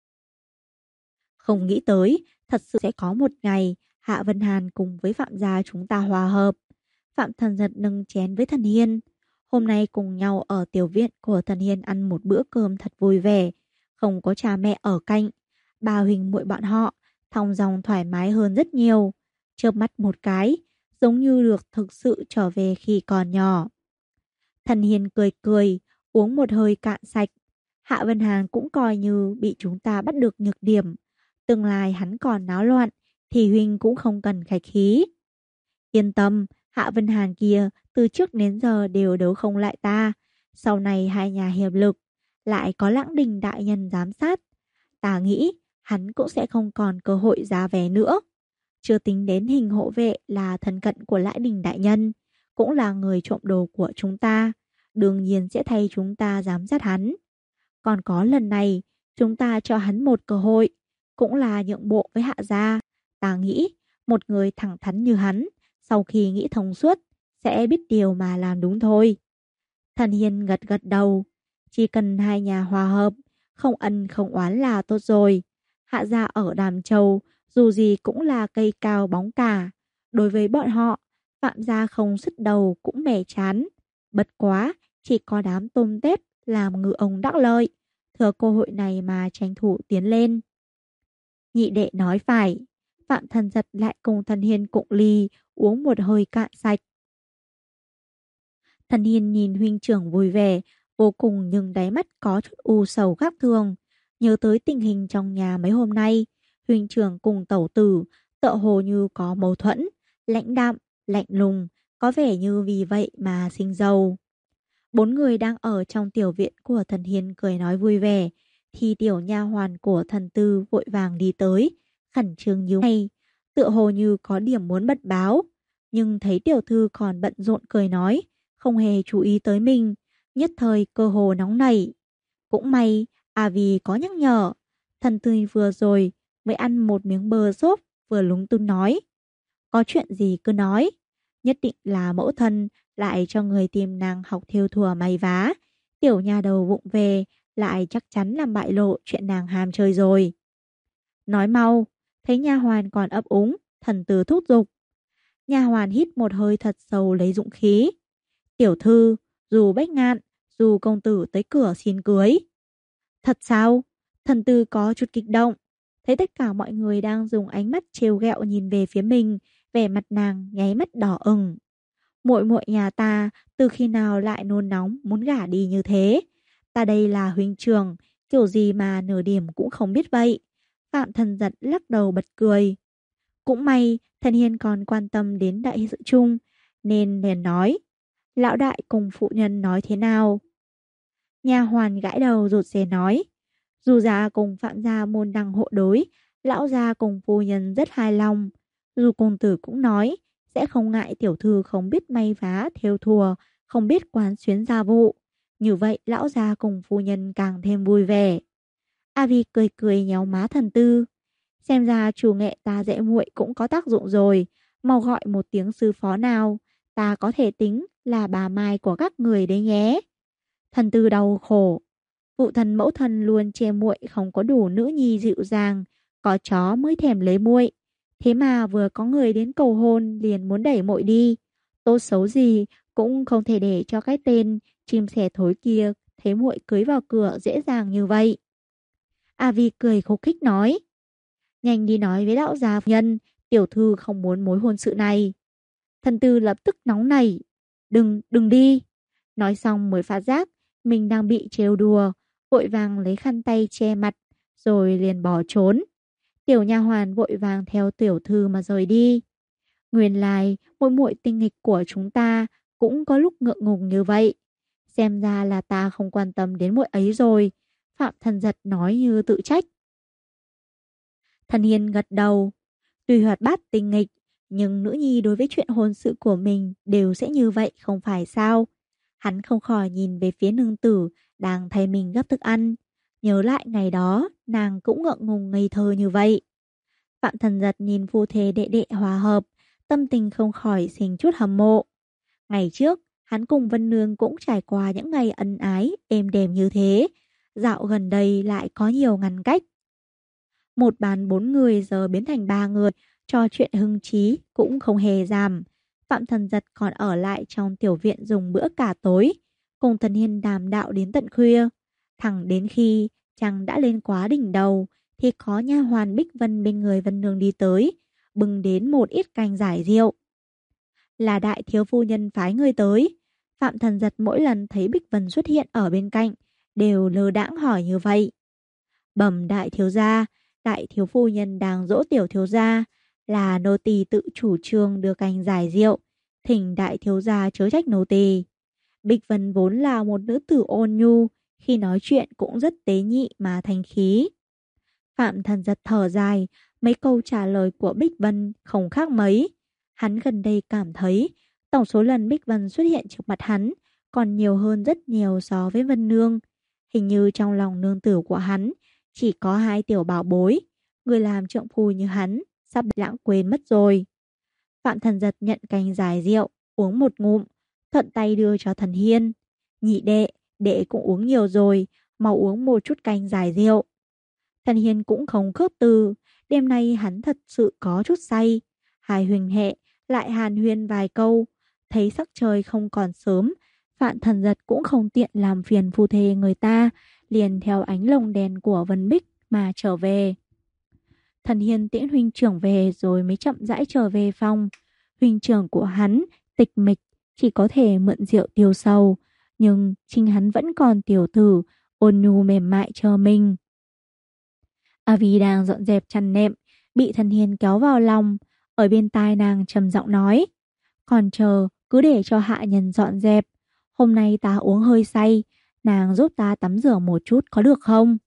Không nghĩ tới, thật sự sẽ có một ngày Hạ Vân Hàn cùng với Phạm gia chúng ta hòa hợp. Phạm Thần Giật nâng chén với thần Hiên. Hôm nay cùng nhau ở tiểu viện của thần Hiên ăn một bữa cơm thật vui vẻ, không có cha mẹ ở cạnh. Ba huynh muội bọn họ thong dong thoải mái hơn rất nhiều. Chớp mắt một cái, giống như được thực sự trở về khi còn nhỏ. Thần Hiên cười cười, uống một hơi cạn sạch. Hạ Vân Hàn cũng coi như bị chúng ta bắt được nhược điểm. Tương lai hắn còn náo loạn thì huynh cũng không cần khách khí. Yên tâm, Hạ Vân Hàn kia từ trước đến giờ đều đấu không lại ta. Sau này hai nhà hiệp lực, lại có Lãng Đình đại nhân giám sát, ta nghĩ hắn cũng sẽ không còn cơ hội giá vé nữa. Chưa tính đến Hình hộ vệ là thân cận của Lãng Đình đại nhân, cũng là người trộm đồ của chúng ta, đương nhiên sẽ thay chúng ta giám sát hắn. Còn có lần này, chúng ta cho hắn một cơ hội, cũng là nhượng bộ với Hạ gia. Ta nghĩ một người thẳng thắn như hắn, sau khi nghĩ thông suốt, sẽ biết điều mà làm đúng thôi. Thần Hiên gật gật đầu, chỉ cần hai nhà hòa hợp, không ân không oán là tốt rồi. Hạ gia ở Đàm Châu, dù gì cũng là cây cao bóng cả. Đối với bọn họ, Phạm gia không sứt đầu cũng mẻ chán. Bất quá, chỉ có đám tôm tép làm ngư ông đắc lợi, thừa cơ hội này mà tranh thủ tiến lên. Nhị đệ nói phải. Phạm Thần Giật lại cùng thần Hiên cụng ly, uống một hơi cạn sạch. Thần Hiên nhìn huynh trưởng vui vẻ, vô cùng, nhưng đáy mắt có chút u sầu khác thường. Nhớ tới tình hình trong nhà mấy hôm nay, huynh trưởng cùng tẩu tử tựa hồ như có mâu thuẫn, lãnh đạm, lạnh lùng, có vẻ như vì vậy mà sinh dầu. Bốn người đang ở trong tiểu viện của thần Hiên cười nói vui vẻ, thì tiểu nha hoàn của thần Tư vội vàng đi tới, khẩn trương nhíu mày, tựa hồ như có điểm muốn bật báo, nhưng thấy tiểu thư còn bận rộn cười nói, không hề chú ý tới mình, nhất thời cơ hồ nóng nảy. Cũng may, vì có nhắc nhở, thần Tư vừa rồi mới ăn một miếng bơ xốp, vừa lúng túng nói, có chuyện gì cứ nói, nhất định là mẫu thân lại cho người tìm nàng học thêu thùa may vá, tiểu nhà đầu vụng về lại chắc chắn làm bại lộ chuyện nàng ham chơi rồi. Nói mau. Thấy nha hoàn còn ấp úng, thần Tư thúc giục. Nha hoàn hít một hơi thật sâu lấy dũng khí. Tiểu thư, dù Bách Ngạn, dù công tử tới cửa xin cưới. Thật sao? Thần Tư có chút kích động. Thấy tất cả mọi người đang dùng ánh mắt trêu ghẹo nhìn về phía mình, vẻ mặt nàng nháy mắt đỏ ửng. Muội muội nhà ta từ khi nào lại nôn nóng muốn gả đi như thế? Ta đây là huynh trưởng, kiểu gì mà nửa điểm cũng không biết vậy. Phạm Thần Giật lắc đầu bật cười. Cũng may thần Hiên còn quan tâm đến đại sự chung, nên liền nói, lão đại cùng phụ nhân nói thế nào? Nha hoàn gãi đầu rụt rè nói, dù gia cùng Phạm gia môn đăng hộ đối, lão gia cùng phu nhân rất hài lòng. Dù công tử cũng nói sẽ không ngại tiểu thư không biết may vá thêu thùa, không biết quán xuyến gia vụ. Như vậy lão gia cùng phu nhân càng thêm vui vẻ. A Vi cười cười nhéo má thần Tư. Xem ra chủ nghệ ta dạy muội cũng có tác dụng rồi. Mau gọi một tiếng sư phó nào. Ta có thể tính là bà Mai của các người đấy nhé. Thần Tư đau khổ. Phụ thần mẫu thần luôn chê muội không có đủ nữ nhi dịu dàng. Có chó mới thèm lấy muội. Thế mà vừa có người đến cầu hôn liền muốn đẩy muội đi. Tốt xấu gì cũng không thể để cho cái tên chim sẻ thối kia thấy muội cưới vào cửa dễ dàng như vậy. A Vi cười khúc khích nói, nhanh đi nói với lão già phu nhân, tiểu thư không muốn mối hôn sự này. Thần tư lập tức nóng nảy, đừng đi. Nói xong mới phát giác mình đang bị trêu đùa, vội vàng lấy khăn tay che mặt, rồi liền bỏ trốn. Tiểu nha hoàn vội vàng theo tiểu thư mà rời đi. Nguyên lai, muội muội tinh nghịch của chúng ta cũng có lúc ngượng ngùng như vậy. Xem ra là ta không quan tâm đến muội ấy rồi. Phạm Thần Giật nói như tự trách. Thần Hiên gật đầu. Tuy hoạt bát tinh nghịch, nhưng nữ nhi đối với chuyện hôn sự của mình đều sẽ như vậy không phải sao? Hắn không khỏi nhìn về phía nương tử đang thay mình gấp thức ăn. Nhớ lại ngày đó, nàng cũng ngượng ngùng ngây thơ như vậy. Phạm Thần Giật nhìn phu thê đệ đệ hòa hợp, tâm tình không khỏi sinh chút hâm mộ. Ngày trước, hắn cùng Vân Nương cũng trải qua những ngày ân ái, êm đềm như thế. Dạo gần đây lại có nhiều ngăn cách. Một bàn 4 người giờ biến thành 3 người, trò chuyện hứng chí cũng không hề giảm. Phạm Thần Giật còn ở lại trong tiểu viện dùng bữa cả tối, cùng Thần Hiên đàm đạo đến tận khuya. Thẳng đến khi trăng đã lên quá đỉnh đầu, thì có nha hoàn Bích Vân bên người Vân Nương đi tới, bưng đến một ít canh giải rượu. Là đại thiếu phu nhân phái người tới. Phạm Thần Giật mỗi lần thấy Bích Vân xuất hiện ở bên cạnh, đều lơ đãng hỏi như vậy. Bẩm đại thiếu gia, đại thiếu phu nhân đang dỗ tiểu thiếu gia, là nô tỳ tự chủ trương đưa canh giải rượu, thỉnh đại thiếu gia chớ trách nô tỳ. Bích Vân vốn là một nữ tử ôn nhu, khi nói chuyện cũng rất tế nhị mà thanh khí. Phạm Thần Giật thở dài, mấy câu trả lời của Bích Vân không khác mấy. Hắn gần đây cảm thấy tổng số lần Bích Vân xuất hiện trước mặt hắn còn nhiều hơn rất nhiều so với Vân Nương. Hình như trong lòng nương tử của hắn chỉ có 2 tiểu bảo bối, người làm trượng phu như hắn sắp lãng quên mất rồi. Phạm Thần Giật nhận canh giải rượu, uống một ngụm, thuận tay đưa cho Thần Hiên. Nhị đệ, đệ cũng uống nhiều rồi, mau uống một chút canh giải rượu. Thần Hiên cũng không khước từ, đêm nay hắn thật sự có chút say. Hai huynh hệ lại hàn huyên vài câu, thấy sắc trời không còn sớm, Phạm Thần Giật cũng không tiện làm phiền phu thê người ta, liền theo ánh lồng đèn của Vân Bích mà trở về. Thần Hiên tiễn huynh trưởng về rồi mới chậm rãi trở về phòng. Huynh trưởng của hắn tịch mịch, chỉ có thể mượn rượu tiêu sầu, nhưng chính hắn vẫn còn tiểu tử, ôn nhu mềm mại chờ mình. A Vi đang dọn dẹp chăn nệm, bị Thần Hiên kéo vào lòng, ở bên tai nàng trầm giọng nói: còn chờ, cứ để cho hạ nhân dọn dẹp. Hôm nay ta uống hơi say, nàng giúp ta tắm rửa một chút có được không?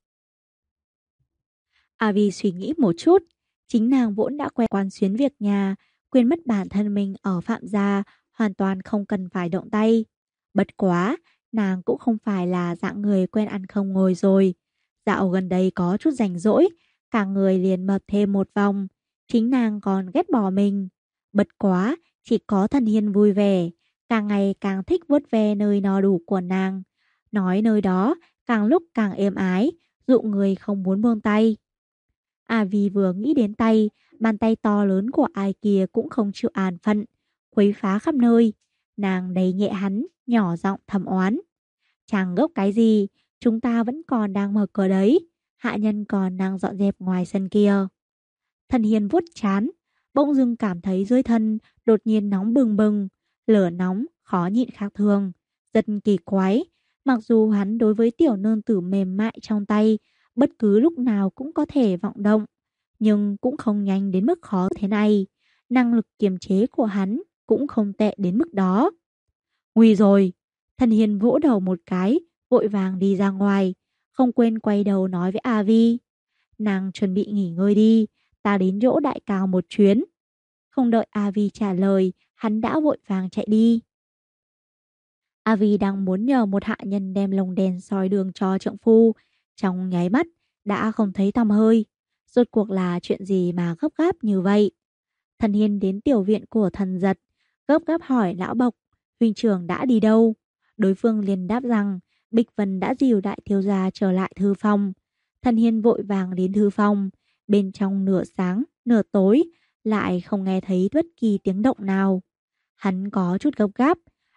A Vi suy nghĩ một chút, chính nàng vốn đã quen quán xuyến việc nhà, quên mất bản thân mình ở Phạm gia, hoàn toàn không cần phải động tay. Bất quá, nàng cũng không phải là dạng người quen ăn không ngồi rồi. Dạo gần đây có chút rảnh rỗi, cả người liền mập thêm một vòng, chính nàng còn ghét bỏ mình. Bất quá, chỉ có Thần Hiên vui vẻ, càng ngày càng thích vuốt ve nơi no đủ của nàng. Nói nơi đó càng lúc càng êm ái, dụ người không muốn buông tay. À vì vừa nghĩ đến tay, bàn tay to lớn của ai kia cũng không chịu an phận, quấy phá khắp nơi. Nàng đẩy nhẹ hắn, nhỏ giọng thầm oán. Chàng gấp cái gì, chúng ta vẫn còn đang mở cửa đấy, hạ nhân còn đang dọn dẹp ngoài sân kia. Thần Hiên vuốt chán, bỗng dưng cảm thấy dưới thân đột nhiên nóng bừng bừng, lửa nóng, khó nhịn khác thường, rất kỳ quái. Mặc dù hắn đối với tiểu nương tử mềm mại trong tay, bất cứ lúc nào cũng có thể vọng động, nhưng cũng không nhanh đến mức khó thế này. Năng lực kiềm chế của hắn cũng không tệ đến mức đó. Nguy rồi! Thần Hiên vỗ đầu một cái, vội vàng đi ra ngoài, không quên quay đầu nói với A Vi. Nàng chuẩn bị nghỉ ngơi đi, ta đến chỗ đại cao một chuyến. Không đợi A Vi trả lời, hắn đã vội vàng chạy đi. A Vi đang muốn nhờ một hạ nhân đem lồng đèn soi đường cho trượng phu, trong nháy mắt đã không thấy tăm hơi. Rốt cuộc là chuyện gì mà gấp gáp như vậy? Thần Hiên đến tiểu viện của Thần Giật, gấp gáp hỏi lão Bộc, huynh trưởng đã đi đâu? Đối phương liền đáp rằng Bích Vân đã dìu đại thiếu gia trở lại thư phòng. Thần Hiên vội vàng đến thư phòng, bên trong nửa sáng, nửa tối, lại không nghe thấy bất kỳ tiếng động nào. Hắn có chút gấp gáp,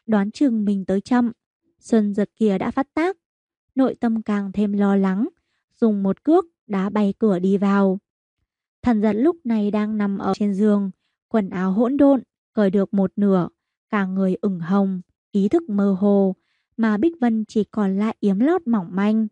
đoán chừng mình tới chậm. Xuân giật kia đã phát tác, nội tâm càng thêm lo lắng, dùng một cước đá bay cửa đi vào. Thần giật lúc này đang nằm ở trên giường, quần áo hỗn độn, cởi được một nửa, cả người ửng hồng, ý thức mơ hồ, mà Bích Vân chỉ còn lại yếm lót mỏng manh.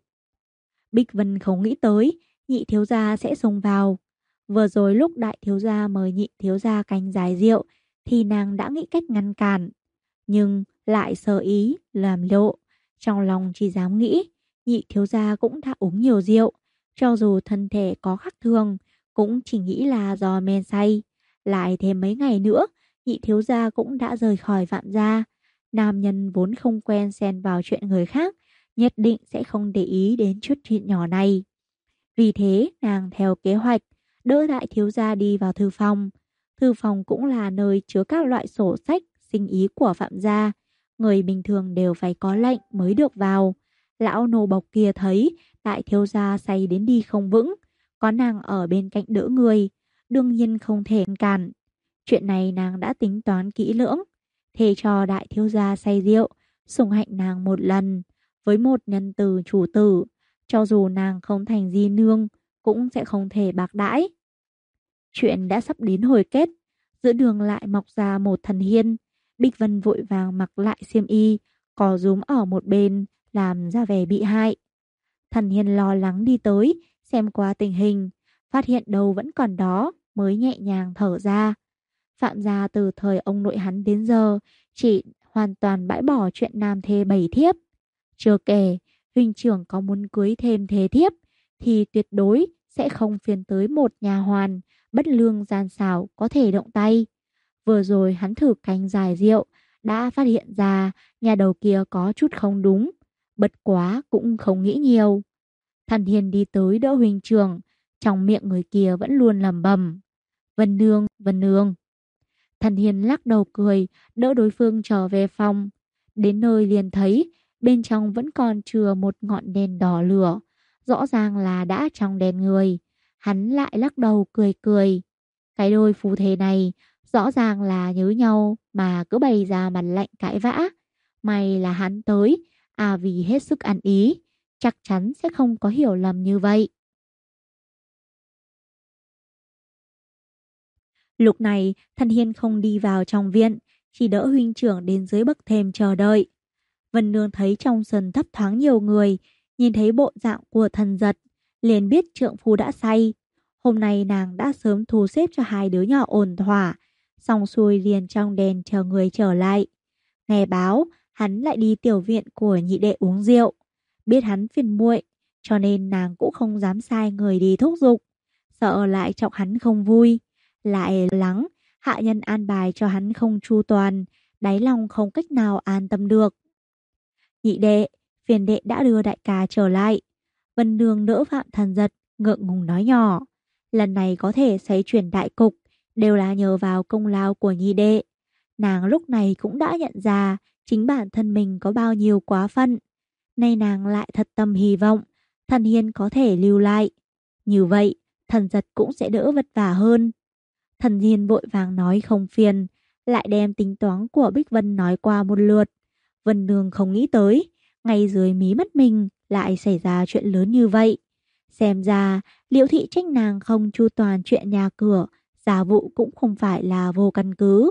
Bích Vân không nghĩ tới nhị thiếu gia sẽ xông vào. Vừa rồi lúc đại thiếu gia mời nhị thiếu gia canh giải rượu thì nàng đã nghĩ cách ngăn cản, nhưng lại sơ ý làm lộ. Trong lòng chỉ dám nghĩ nhị thiếu gia cũng đã uống nhiều rượu, cho dù thân thể có khác thường cũng chỉ nghĩ là do men say. Lại thêm mấy ngày nữa nhị thiếu gia cũng đã rời khỏi Phạm gia. Nam nhân vốn không quen xen vào chuyện người khác, nhất định sẽ không để ý đến chút chuyện nhỏ này. Vì thế nàng theo kế hoạch đỡ đại thiếu gia đi vào thư phòng. Thư phòng cũng là nơi chứa các loại sổ sách sinh ý của Phạm gia. Người bình thường đều phải có lệnh mới được vào. Lão nô bộc kia thấy đại thiếu gia say đến đi không vững, có nàng ở bên cạnh đỡ người, đương nhiên không thể ngăn cản. Chuyện này nàng đã tính toán kỹ lưỡng, thề cho đại thiếu gia say rượu, sủng hạnh nàng một lần, với một nhân từ chủ tử, cho dù nàng không thành di nương cũng sẽ không thể bạc đãi. Chuyện đã sắp đến hồi kết, giữa đường lại mọc ra một thần hiên. Bích Vân vội vàng mặc lại xiêm y, cò rúm ở một bên, làm ra vẻ bị hại. Thần hiên lo lắng đi tới, xem qua tình hình, phát hiện đâu vẫn còn đó, mới nhẹ nhàng thở ra. Phạm gia từ thời ông nội hắn đến giờ, chỉ hoàn toàn bãi bỏ chuyện nam thê bảy thiếp. Chưa kể, huynh trưởng có muốn cưới thêm thế thiếp, thì tuyệt đối sẽ không phiền tới một nhà hoàn, bất lương gian xảo có thể động tay. Vừa rồi hắn thử canh giải rượu, đã phát hiện ra nhà đầu kia có chút không đúng, bất quá cũng không nghĩ nhiều. Thần hiền đi tới đỡ huynh trưởng, trong miệng người kia vẫn luôn lẩm bẩm: Vân nương, Vân nương. Thần hiền lắc đầu cười, đỡ đối phương trở về phòng. Đến nơi liền thấy bên trong vẫn còn chừa một ngọn đèn đỏ lửa, rõ ràng là đã trong đèn người. Hắn lại lắc đầu cười cười. Cái đôi phù thế này rõ ràng là nhớ nhau mà cứ bày ra mặt lạnh cãi vã. May là hắn tới, vì hết sức ăn ý, chắc chắn sẽ không có hiểu lầm như vậy. Lúc này, Thần Hiên không đi vào trong viện, chỉ đỡ huynh trưởng đến dưới bậc thềm chờ đợi. Vân Nương thấy trong sân thấp thoáng nhiều người, nhìn thấy bộ dạng của Thần Giật, liền biết trượng phu đã say. Hôm nay nàng đã sớm thu xếp cho hai đứa nhỏ ổn thỏa, xong xuôi liền trong đèn chờ người trở lại. Nghe báo, hắn lại đi tiểu viện của nhị đệ uống rượu. Biết hắn phiền muội, cho nên nàng cũng không dám sai người đi thúc giục, sợ lại chọc hắn không vui. Lại lắng, hạ nhân an bài cho hắn không chu toàn, đáy lòng không cách nào an tâm được. Nhị đệ, phiền đệ đã đưa đại ca trở lại. Vân Nương đỡ Phạm Thần Giật, ngượng ngùng nói nhỏ. Lần này có thể xoay chuyển đại cục, đều là nhờ vào công lao của nhị đệ. Nàng lúc này cũng đã nhận ra chính bản thân mình có bao nhiêu quá phận. Nay nàng lại thật tâm hy vọng Thần Hiên có thể lưu lại. Như vậy, Thần Giật cũng sẽ đỡ vất vả hơn. Thần Hiên vội vàng nói không phiền, lại đem tính toán của Bích Vân nói qua một lượt. Vân Nương không nghĩ tới, ngay dưới mí mắt mình lại xảy ra chuyện lớn như vậy. Xem ra, Liễu thị trách nàng không chu toàn chuyện nhà cửa, giả vụ cũng không phải là vô căn cứ.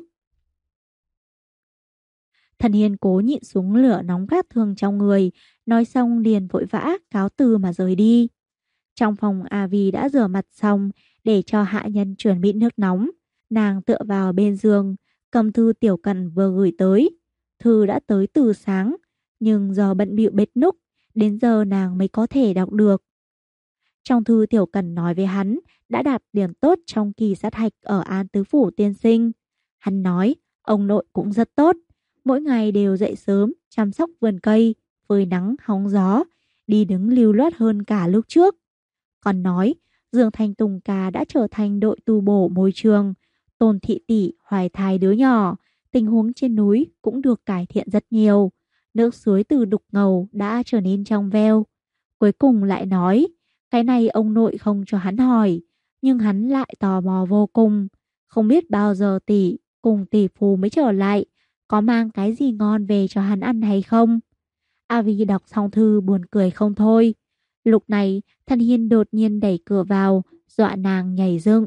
Thần Hiên cố nhịn xuống lửa nóng gắt thường trong người, nói xong liền vội vã cáo từ mà rời đi. Trong phòng A Vi đã rửa mặt xong, để cho hạ nhân chuẩn bị nước nóng. Nàng tựa vào bên giường, cầm thư Tiểu Cẩn vừa gửi tới. Thư đã tới từ sáng, nhưng do bận bịu bết núc, đến giờ nàng mới có thể đọc được. Trong thư Tiểu Cẩn nói với hắn đã đạt điểm tốt trong kỳ sát hạch ở An Tứ Phủ tiên sinh. Hắn nói ông nội cũng rất tốt, mỗi ngày đều dậy sớm chăm sóc vườn cây, phơi nắng hóng gió, đi đứng lưu loát hơn cả lúc trước. Còn nói Dương Thanh Tùng Ca đã trở thành đội tu bổ môi trường, Tôn Thị Tỷ hoài thai đứa nhỏ, tình huống trên núi cũng được cải thiện rất nhiều. Nước suối từ đục ngầu đã trở nên trong veo. Cuối cùng lại nói, cái này ông nội không cho hắn hỏi, nhưng hắn lại tò mò vô cùng. Không biết bao giờ tỷ cùng tỷ phu mới trở lại, có mang cái gì ngon về cho hắn ăn hay không. Avi đọc xong thư buồn cười không thôi. Lúc này, Thân Hiên đột nhiên đẩy cửa vào, dọa nàng nhảy dựng.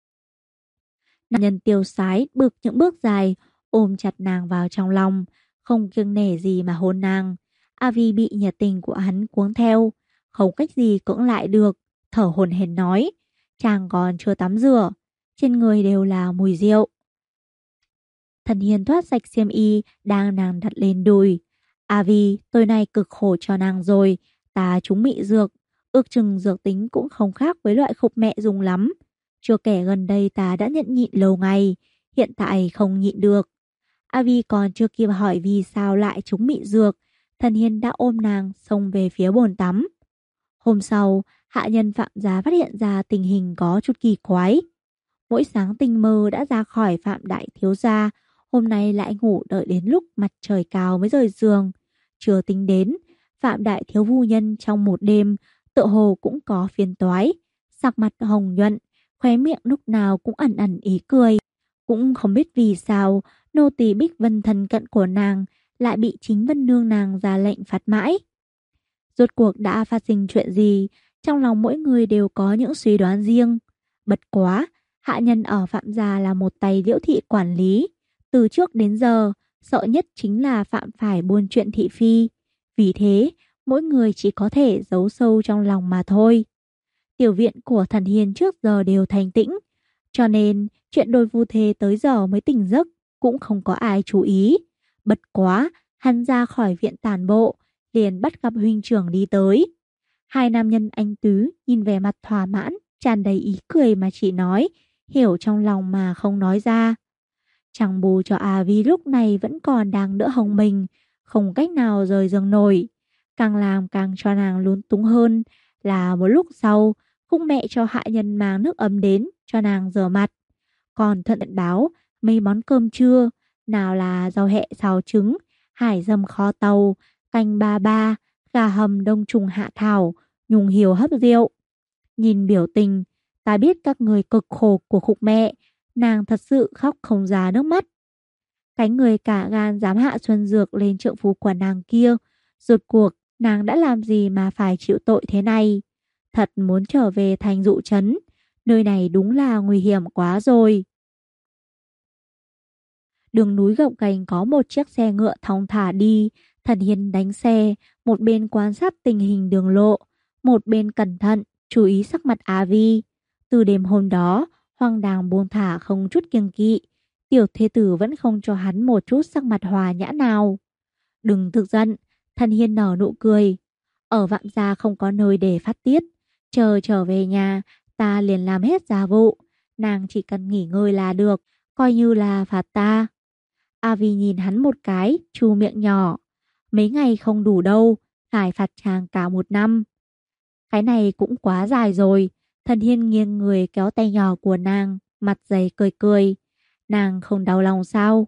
Nam nhân tiêu sái bước những bước dài, ôm chặt nàng vào trong lòng, không kiêng nể gì mà hôn nàng. Avi bị nhiệt tình của hắn cuốn theo, không cách gì cưỡng lại được, thở hổn hển nói, chàng còn chưa tắm rửa, trên người đều là mùi rượu. Thần Hiên thoát sạch xiêm y đang nàng đặt lên đùi. Avi, tôi nay cực khổ cho nàng rồi, ta trúng mị dược, ước chừng dược tính cũng không khác với loại khục mẹ dùng lắm. Chưa kể gần đây ta đã nhẫn nhịn lâu ngày, hiện tại không nhịn được. Avi còn chưa kịp hỏi vì sao lại trúng mị dược, Thần Hiên đã ôm nàng xông về phía bồn tắm. Hôm sau, hạ nhân Phạm gia phát hiện ra tình hình có chút kỳ quái. Mỗi sáng tinh mơ đã ra khỏi Phạm đại thiếu gia, hôm nay lại ngủ đợi đến lúc mặt trời cao mới rời giường. Chưa tính đến, Phạm đại thiếu phu nhân trong một đêm tựa hồ cũng có phiền toái, sắc mặt hồng nhuận, khóe miệng lúc nào cũng ẩn ẩn ý cười. Cũng không biết vì sao nô tỳ Bích Vân thân cận của nàng lại bị chính Vân nương nàng ra lệnh phạt mãi. Rốt cuộc đã phát sinh chuyện gì, trong lòng mỗi người đều có những suy đoán riêng. Bật quá, hạ nhân ở Phạm gia là một tay Liễu thị quản lý. Từ trước đến giờ, sợ nhất chính là phạm phải buôn chuyện thị phi. Vì thế, mỗi người chỉ có thể giấu sâu trong lòng mà thôi. Tiểu viện của Thần Hiên trước giờ đều thanh tĩnh, cho nên chuyện đôi phu thê tới giờ mới tỉnh giấc cũng không có ai chú ý. Bật quá, hắn ra khỏi viện tản bộ, liền bắt gặp huynh trưởng đi tới. Hai nam nhân anh tứ nhìn vẻ mặt thỏa mãn, tràn đầy ý cười mà chỉ nói, hiểu trong lòng mà không nói ra. Chẳng bù cho Avi lúc này vẫn còn đang đỡ hồng mình, không cách nào rời giường nổi. Càng làm càng cho nàng lún túng hơn là một lúc sau, khung mẹ cho hạ nhân mang nước ấm đến cho nàng rửa mặt. Còn thuận tiện báo mấy món cơm trưa, nào là rau hẹ xào trứng, hải dầm kho tàu, canh ba ba, gà hầm đông trùng hạ thảo, nhung hiều hấp rượu. Nhìn biểu tình, ta biết các người cực khổ của khục mẹ, nàng thật sự khóc không ra nước mắt. Cái người cả gan dám hạ xuân dược lên trượng phu của nàng kia, rốt cuộc nàng đã làm gì mà phải chịu tội thế này? Thật muốn trở về thành Dụ trấn, nơi này đúng là nguy hiểm quá rồi. Đường núi gập ghềnh có một chiếc xe ngựa thong thả đi, Thần Hiên đánh xe, một bên quan sát tình hình đường lộ, một bên cẩn thận chú ý sắc mặt Á Vi. Từ đêm hôm đó, Hoàng Đàng buông thả không chút kiêng kỵ, tiểu thê tử vẫn không cho hắn một chút sắc mặt hòa nhã nào. Đừng thực giận, Thần Hiên nở nụ cười. Ở Vạn gia không có nơi để phát tiết, chờ trở về nhà, ta liền làm hết gia vụ, nàng chỉ cần nghỉ ngơi là được, coi như là phạt ta. Avi nhìn hắn một cái, chu miệng nhỏ. Mấy ngày không đủ đâu, phải phạt chàng cả một năm. Cái này cũng quá dài rồi. Thần Hiên nghiêng người kéo tay nhỏ của nàng, mặt dày cười cười. Nàng không đau lòng sao?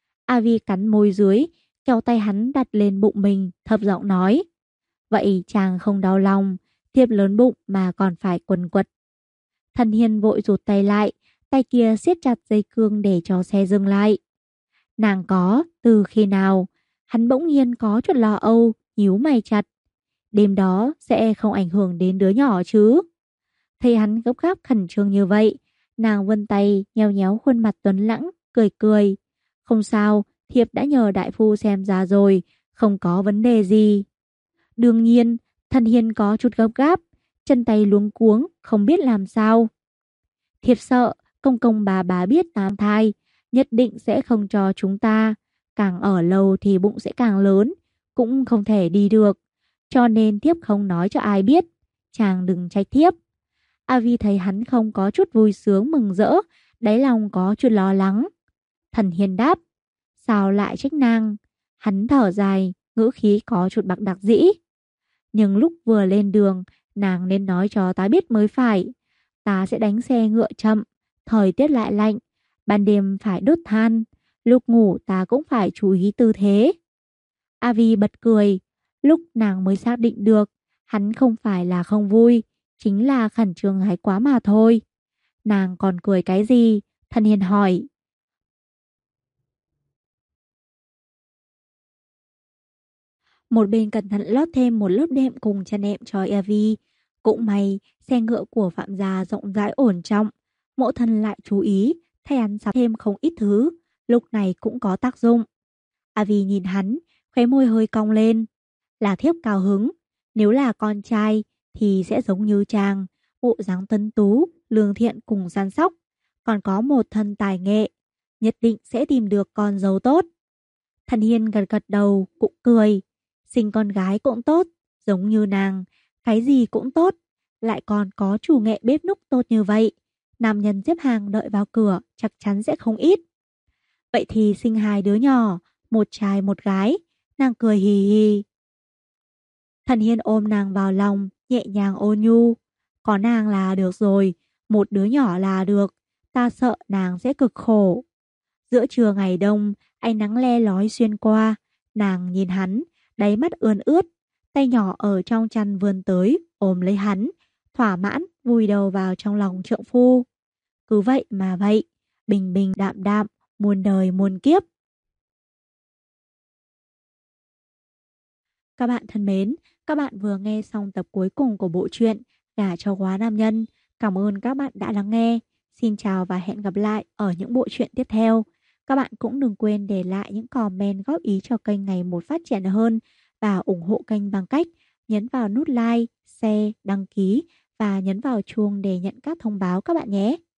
Avi cắn môi dưới, kéo tay hắn đặt lên bụng mình, thấp giọng nói. Vậy chàng không đau lòng, thiếp lớn bụng mà còn phải quần quật. Thần Hiên vội rụt tay lại, tay kia siết chặt dây cương để cho xe dừng lại. Nàng có, từ khi nào? Hắn bỗng nhiên có chút lo âu, nhíu mày chặt. Đêm đó sẽ không ảnh hưởng đến đứa nhỏ chứ? Thấy hắn gấp gáp khẩn trương như vậy, nàng vươn tay nhéo nhéo khuôn mặt tuấn lãng, cười cười. Không sao, thiếp đã nhờ đại phu xem ra rồi, không có vấn đề gì. Đương nhiên, Thần Hiên có chút gấp gáp, chân tay luống cuống, không biết làm sao. Thiếp sợ, công công bà biết tám thai, nhất định sẽ không cho chúng ta. Càng ở lâu thì bụng sẽ càng lớn, cũng không thể đi được. Cho nên thiếp không nói cho ai biết. Chàng đừng trách thiếp. Avi thấy hắn không có chút vui sướng mừng rỡ, đáy lòng có chút lo lắng. Thần Hiên đáp, sao lại trách nàng? Hắn thở dài, ngữ khí có chút bạc đặc dĩ. Nhưng lúc vừa lên đường, nàng nên nói cho ta biết mới phải. Ta sẽ đánh xe ngựa chậm, thời tiết lại lạnh, ban đêm phải đốt than, lúc ngủ ta cũng phải chú ý tư thế. Avi bật cười, lúc nàng mới xác định được, hắn không phải là không vui, chính là khẩn trương thái quá mà thôi. Nàng còn cười cái gì? Thần Hiền hỏi. Một bên cẩn thận lót thêm một lớp đệm cùng chăn đệm cho Evie. Cũng may, xe ngựa của Phạm gia rộng rãi ổn trọng. Mẫu thân lại chú ý, thay hắn sắm thêm không ít thứ, lúc này cũng có tác dụng. Avi nhìn hắn, khóe môi hơi cong lên. Là thiếp cao hứng, nếu là con trai thì sẽ giống như chàng, bộ dáng tân tú, lương thiện cùng săn sóc. Còn có một thân tài nghệ, nhất định sẽ tìm được con dâu tốt. Thần Hiên gật gật đầu, cũng cười. Sinh con gái cũng tốt, giống như nàng, cái gì cũng tốt. Lại còn có chủ nghệ bếp núc tốt như vậy. Nam nhân xếp hàng đợi vào cửa chắc chắn sẽ không ít. Vậy thì sinh hai đứa nhỏ, một trai một gái. Nàng cười hì hì. Thần Hiên ôm nàng vào lòng, nhẹ nhàng ôn nhu. Có nàng là được rồi, một đứa nhỏ là được. Ta sợ nàng sẽ cực khổ. Giữa trưa ngày đông, ánh nắng le lói xuyên qua. Nàng nhìn hắn, đáy mắt ươn ướt. Tay nhỏ ở trong chăn vươn tới, ôm lấy hắn. Thỏa mãn, vùi đầu vào trong lòng trượng phu. Cứ vậy mà vậy, bình bình đạm đạm, muôn đời muôn kiếp. Các bạn thân mến, các bạn vừa nghe xong tập cuối cùng của bộ truyện Gả cho quá nam nhân. Cảm ơn các bạn đã lắng nghe. Xin chào và hẹn gặp lại ở những bộ truyện tiếp theo. Các bạn cũng đừng quên để lại những comment góp ý cho kênh ngày một phát triển hơn và ủng hộ kênh bằng cách nhấn vào nút like, share, đăng ký và nhấn vào chuông để nhận các thông báo các bạn nhé.